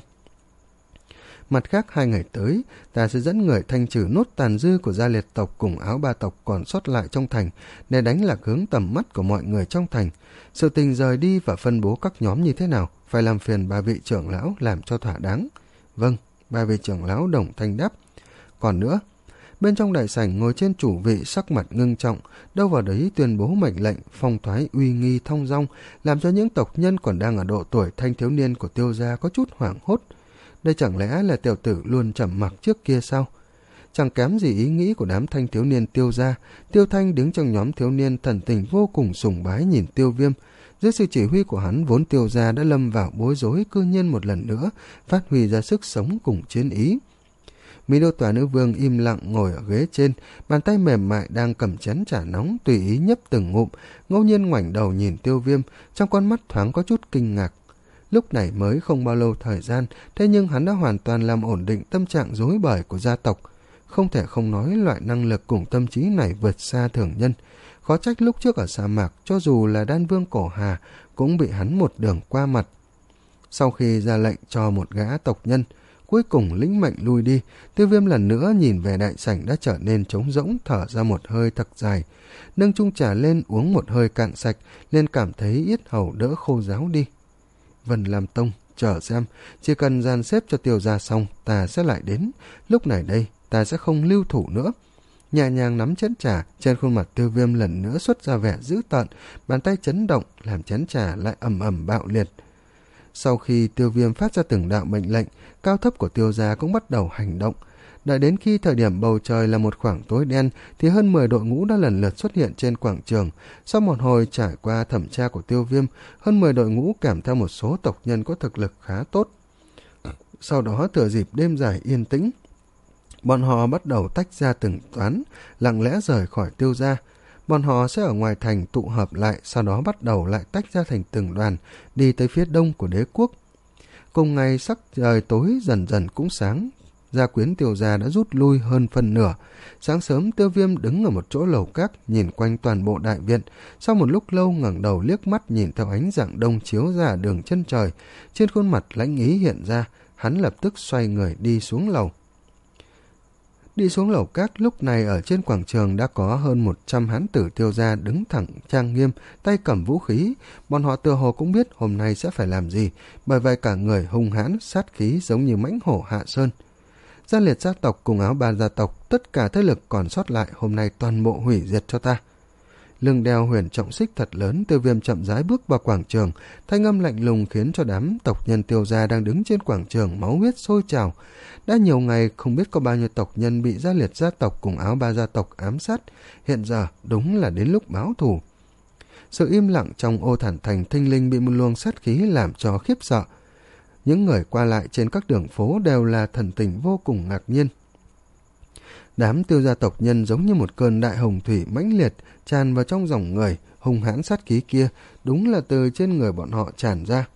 Mặt khác, hai ngày tới, ta sẽ dẫn người thanh trừ nốt tàn dư của gia liệt tộc cùng Áo Ba tộc còn sót lại trong thành, để đánh lạc hướng tầm mắt của mọi người trong thành. Sự tình rời đi và phân bố các nhóm như thế nào, phải làm phiền ba vị trưởng lão làm cho thỏa đáng. Vâng, ba vị trưởng lão đồng thanh đáp. Còn nữa, bên trong đại sảnh ngồi trên chủ vị sắc mặt ngưng trọng, đâu vào đấy tuyên bố mệnh lệnh, phong thoái uy nghi thong dong, làm cho những tộc nhân còn đang ở độ tuổi thanh thiếu niên của Tiêu gia có chút hoảng hốt. Đây chẳng lẽ là tiểu tử luôn trầm mặc trước kia sao? Chẳng kém gì ý nghĩ của đám thanh thiếu niên Tiêu gia. Tiêu Thanh đứng trong nhóm thiếu niên thần tình vô cùng sùng bái nhìn Tiêu Viêm. Dưới sự chỉ huy của hắn, vốn Tiêu gia đã lâm vào bối rối, cư nhiên một lần nữa phát huy ra sức sống cùng chiến ý. Mỹ Đô Tòa Nữ Vương im lặng ngồi ở ghế trên, bàn tay mềm mại đang cầm chén trà nóng tùy ý nhấp từng ngụm, ngẫu nhiên ngoảnh đầu nhìn Tiêu Viêm, trong con mắt thoáng có chút kinh ngạc. Lúc này mới không bao lâu thời gian, thế nhưng hắn đã hoàn toàn làm ổn định tâm trạng rối bời của gia tộc. Không thể không nói loại năng lực cùng tâm trí này vượt xa thường nhân. Khó trách lúc trước ở sa mạc, cho dù là Đan Vương Cổ Hà, cũng bị hắn một đường qua mặt. Sau khi ra lệnh cho một gã tộc nhân, cuối cùng lĩnh mệnh lui đi, Tiêu Viêm lần nữa nhìn về đại sảnh đã trở nên trống rỗng, thở ra một hơi thật dài. Nâng chung trà lên uống một hơi cạn sạch, liền cảm thấy yết hầu đỡ khô ráo đi. Vân Lam Tông, chờ xem, chỉ cần dàn xếp cho Tiêu gia xong, ta sẽ lại đến. Lúc này đây, ta sẽ không lưu thủ nữa. Nhẹ nhàng nắm chén trà, trên khuôn mặt Tiêu Viêm lần nữa xuất ra vẻ dữ tợn, bàn tay chấn động, làm chén trà lại ầm ầm bạo liệt. Sau khi Tiêu Viêm phát ra từng đạo mệnh lệnh, cao thấp của Tiêu gia cũng bắt đầu hành động. Đợi đến khi thời điểm bầu trời là một khoảng tối đen, thì hơn mười đội ngũ đã lần lượt xuất hiện trên quảng trường. Sau một hồi trải qua thẩm tra của Tiêu Viêm, hơn mười đội ngũ kèm theo một số tộc nhân có thực lực khá tốt. Sau đó thừa dịp đêm dài yên tĩnh, bọn họ bắt đầu tách ra từng toán, lặng lẽ rời khỏi Tiêu gia. Bọn họ sẽ ở ngoài thành tụ hợp lại, sau đó bắt đầu lại tách ra thành từng đoàn, đi tới phía đông của đế quốc. Cùng ngày sắc trời tối dần dần cũng sáng, gia quyến Tiêu gia đã rút lui hơn phân nửa. Sáng sớm Tiêu Viêm đứng ở một chỗ lầu các, nhìn quanh toàn bộ đại viện. Sau một lúc lâu ngẩng đầu liếc mắt nhìn theo ánh rạng đông chiếu ra đường chân trời, trên khuôn mặt lãnh ý hiện ra, hắn lập tức xoay người đi xuống lầu. Đi xuống lầu các, lúc này ở trên quảng trường đã có hơn một trăm hán tử Tiêu gia đứng thẳng trang nghiêm, tay cầm vũ khí. Bọn họ tựa hồ cũng biết hôm nay sẽ phải làm gì, bởi vậy cả người hung hãn, sát khí giống như mãnh hổ hạ sơn. Gia liệt gia tộc cùng Áo Ba gia tộc, tất cả thế lực còn sót lại hôm nay toàn bộ hủy diệt cho ta. Lưng đeo huyền trọng xích thật lớn, Tiêu Viêm chậm rãi bước vào quảng trường, thanh âm lạnh lùng khiến cho đám tộc nhân Tiêu gia đang đứng trên quảng trường máu huyết sôi trào. Đã nhiều ngày không biết có bao nhiêu tộc nhân bị gia liệt gia tộc cùng Áo Ba gia tộc ám sát, hiện giờ đúng là đến lúc báo thù. Sự im lặng trong Ô Thản Thành thinh linh bị một luồng sát khí làm cho khiếp sợ. Những người qua lại trên các đường phố đều là thần tình vô cùng ngạc nhiên. Đám Tiêu gia tộc nhân giống như một cơn đại hồng thủy mãnh liệt tràn vào trong dòng người, hung hãn sát khí kia đúng là từ trên người bọn họ tràn ra.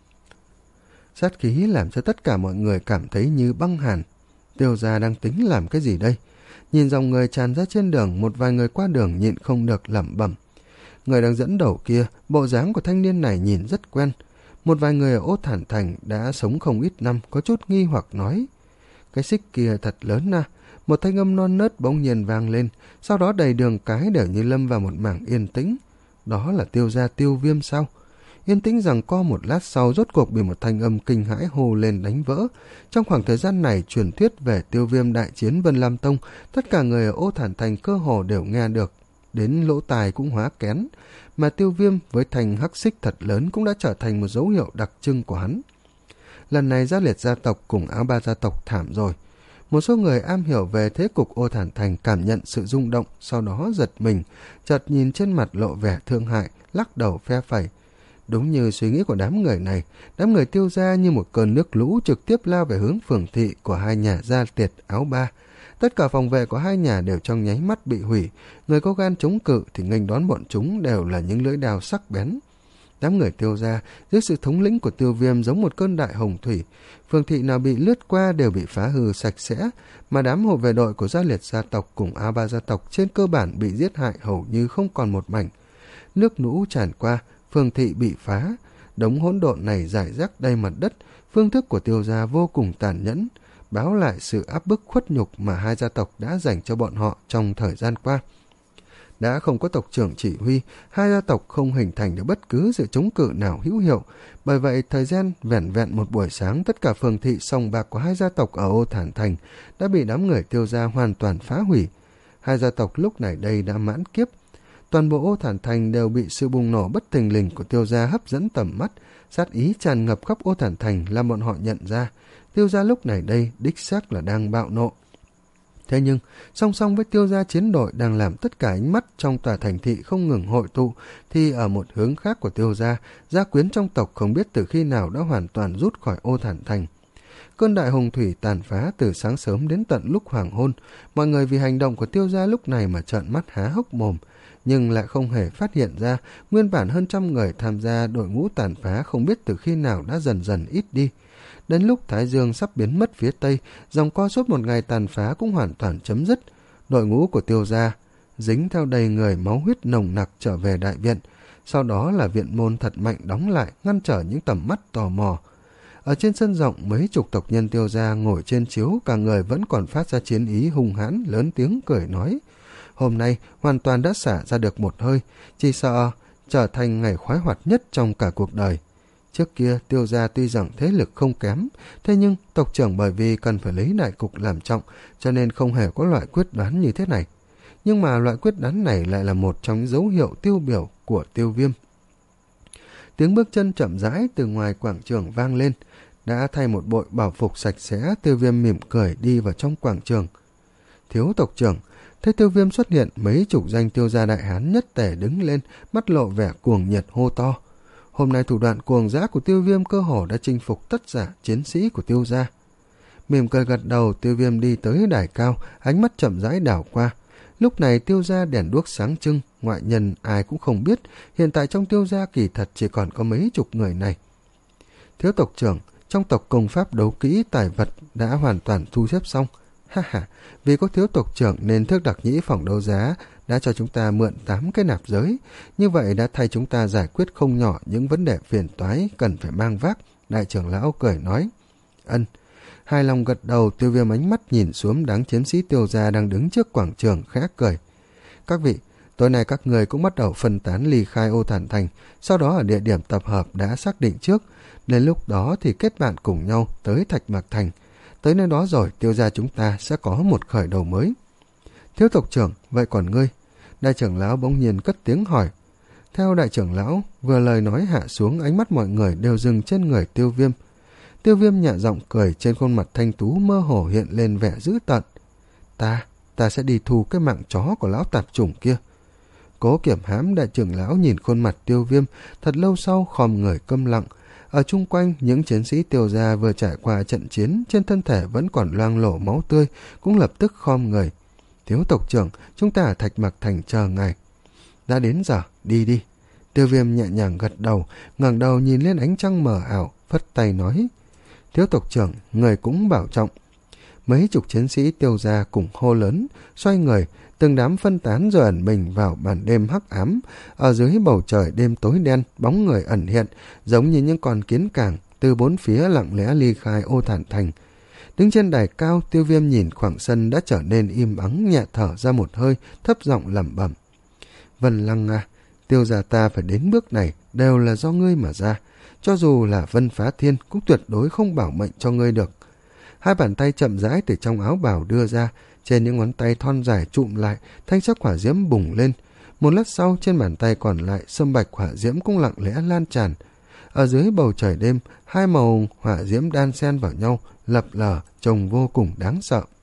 Sát khí làm cho tất cả mọi người cảm thấy như băng hàn. Tiêu gia đang tính làm cái gì đây? Nhìn dòng người tràn ra trên đường, một vài người qua đường nhịn không được lẩm bẩm. Người đang dẫn đầu kia, bộ dáng của thanh niên này nhìn rất quen. Một vài người ở Ô Thản Thành đã sống không ít năm, có chút nghi hoặc nói: cái xích kia thật lớn na. Một thanh âm non nớt bỗng nhiên vang lên, sau đó đầy đường cái đều như lâm vào một mảng yên tĩnh. Đó là Tiêu gia Tiêu Viêm sao? Yên tĩnh rằng co một lát sau rốt cuộc bị một thanh âm kinh hãi hô lên đánh vỡ. Trong khoảng thời gian này, truyền thuyết về Tiêu Viêm đại chiến Vân Lam Tông, tất cả người ở Ô Thản Thành cơ hồ đều nghe được, đến lỗ tai cũng hóa kén. Mà Tiêu Viêm với thanh hắc xích thật lớn cũng đã trở thành một dấu hiệu đặc trưng của hắn. Lần này gia liệt gia tộc cùng Áo Ba gia tộc thảm rồi. Một số người am hiểu về thế cục Ô Thản Thành cảm nhận sự rung động, sau đó giật mình, chợt nhìn trên mặt lộ vẻ thương hại, lắc đầu phe phẩy. Đúng như suy nghĩ của đám người này, đám người Tiêu gia như một cơn nước lũ trực tiếp lao về hướng phường thị của hai nhà gia liệt Áo Ba. Tất cả phòng vệ của hai nhà đều trong nháy mắt bị hủy, người có gan chống cự thì nghênh đón bọn chúng đều là những lưỡi đao sắc bén. Đám người Tiêu gia dưới sự thống lĩnh của Tiêu Viêm giống một cơn đại hồng thủy, phường thị nào bị lướt qua đều bị phá hư sạch sẽ, mà đám hộ vệ đội của gia liệt gia tộc cùng Áo Ba gia tộc trên cơ bản bị giết hại hầu như không còn một mảnh. Nước lũ tràn qua, phường thị bị phá, đống hỗn độn này rải rác đầy mặt đất. Phương thức của Tiêu gia vô cùng tàn nhẫn, báo lại sự áp bức khuất nhục mà hai gia tộc đã dành cho bọn họ trong thời gian qua. Đã không có tộc trưởng chỉ huy, hai gia tộc không hình thành được bất cứ sự chống cự nào hữu hiệu. Bởi vậy, thời gian vẻn vẹn một buổi sáng, tất cả phường thị sòng bạc của hai gia tộc ở Ô Thản Thành đã bị đám người Tiêu gia hoàn toàn phá hủy. Hai gia tộc lúc này đây đã mãn kiếp. Toàn bộ Ô Thản Thành đều bị sự bùng nổ bất thình lình của Tiêu gia hấp dẫn tầm mắt. Sát ý tràn ngập khắp Ô Thản Thành làm bọn họ nhận ra Tiêu gia lúc này đây đích xác là đang bạo nộ. Thế nhưng, song song với Tiêu gia chiến đội đang làm tất cả ánh mắt trong tòa thành thị không ngừng hội tụ, thì ở một hướng khác của Tiêu gia, gia quyến trong tộc không biết từ khi nào đã hoàn toàn rút khỏi Ô Thản Thành. Cơn đại hồng thủy tàn phá từ sáng sớm đến tận lúc hoàng hôn, mọi người vì hành động của Tiêu gia lúc này mà trợn mắt há hốc mồm, nhưng lại không hề phát hiện ra nguyên bản hơn trăm người tham gia đội ngũ tàn phá không biết từ khi nào đã dần dần ít đi. Đến lúc Thái Dương sắp biến mất phía tây, dòng co suốt một ngày tàn phá cũng hoàn toàn chấm dứt. Đội ngũ của Tiêu gia dính theo đầy người máu huyết nồng nặc trở về đại viện. Sau đó là viện môn thật mạnh đóng lại, ngăn trở những tầm mắt tò mò. Ở trên sân rộng, mấy chục tộc nhân Tiêu gia ngồi trên chiếu, cả người vẫn còn phát ra chiến ý hung hãn, lớn tiếng cười nói: hôm nay hoàn toàn đã xả ra được một hơi, chỉ sợ trở thành ngày khoái hoạt nhất trong cả cuộc đời. Trước kia Tiêu gia tuy rằng thế lực không kém, thế nhưng tộc trưởng bởi vì cần phải lấy đại cục làm trọng, cho nên không hề có loại quyết đoán như thế này. Nhưng mà loại quyết đoán này lại là một trong những dấu hiệu tiêu biểu của Tiêu Viêm. Tiếng bước chân chậm rãi từ ngoài quảng trường vang lên. Đã thay một bộ bảo phục sạch sẽ, Tiêu Viêm mỉm cười đi vào trong quảng trường. Thiếu tộc trưởng. Thấy Tiêu Viêm xuất hiện, mấy chục danh Tiêu gia đại hán nhất tề đứng lên, mắt lộ vẻ cuồng nhiệt hô to. Hôm nay thủ đoạn cuồng dã của Tiêu Viêm cơ hồ đã chinh phục tất cả chiến sĩ của Tiêu gia. Mỉm cười gật đầu, Tiêu Viêm đi tới đài cao, ánh mắt chậm rãi đảo qua. Lúc này Tiêu gia đèn đuốc sáng trưng, ngoại nhân ai cũng không biết, hiện tại trong Tiêu gia kỳ thật chỉ còn có mấy chục người này. Thiếu tộc trưởng, trong tộc công pháp đấu kỹ tài vật đã hoàn toàn thu xếp xong. Ha ha, vì có thiếu tộc trưởng nên Thước Đặc Nhĩ phòng đấu giá đã cho chúng ta mượn tám cái nạp giới. Như vậy đã thay chúng ta giải quyết không nhỏ những vấn đề phiền toái cần phải mang vác. Đại trưởng lão cười nói. Ân. Hài lòng gật đầu, Tiêu Viêm ánh mắt nhìn xuống đám chiến sĩ Tiêu gia đang đứng trước quảng trường khẽ cười. Các vị, tối nay các người cũng bắt đầu phân tán ly khai Ô Thản Thành, sau đó ở địa điểm tập hợp đã xác định trước. Đến lúc đó thì kết bạn cùng nhau tới Thạch Mạc Thành. Tới nơi đó rồi Tiêu gia chúng ta sẽ có một khởi đầu mới. Thiếu tộc trưởng, vậy còn ngươi? Đại trưởng lão bỗng nhiên cất tiếng hỏi. Theo đại trưởng lão, vừa lời nói hạ xuống, ánh mắt mọi người đều dừng trên người Tiêu Viêm. Tiêu Viêm nhẹ giọng cười, trên khuôn mặt thanh tú mơ hồ hiện lên vẻ dữ tợn. Ta, ta sẽ đi thu cái mạng chó của lão tạp chủng kia. Cố Kiểm Hãm đại trưởng lão nhìn khuôn mặt Tiêu Viêm, thật lâu sau khom người câm lặng. Ở chung quanh, những chiến sĩ Tiêu gia vừa trải qua trận chiến, trên thân thể vẫn còn loang lổ máu tươi, cũng lập tức khom người. Thiếu tộc trưởng, chúng ta ở Thạch Mạc Thành chờ ngài. Đã đến giờ, đi đi. Tiêu Viêm nhẹ nhàng gật đầu, ngẩng đầu nhìn lên ánh trăng mờ ảo, phất tay nói. Thiếu tộc trưởng, người cũng bảo trọng. Mấy chục chiến sĩ Tiêu gia cùng hô lớn, xoay người, từng đám phân tán rồi ẩn mình vào màn đêm hắc ám. Ở dưới bầu trời đêm tối đen, bóng người ẩn hiện, giống như những con kiến càng, từ bốn phía lặng lẽ ly khai Ô Thản Thành. Đứng trên đài cao, Tiêu Viêm nhìn khoảng sân đã trở nên im ắng, nhẹ thở ra một hơi, thấp giọng lẩm bẩm. Vân Lăng à, Tiêu gia ta phải đến bước này đều là do ngươi mà ra. Cho dù là Vân Phá Thiên cũng tuyệt đối không bảo mệnh cho ngươi được. Hai bàn tay chậm rãi từ trong áo bào đưa ra, trên những ngón tay thon dài trụm lại, thanh sắc hỏa diễm bùng lên. Một lát sau, trên bàn tay còn lại, sâm bạch hỏa diễm cũng lặng lẽ lan tràn. Ở dưới bầu trời đêm, hai màu hỏa diễm đan xen vào nhau, lập lờ, trông vô cùng đáng sợ.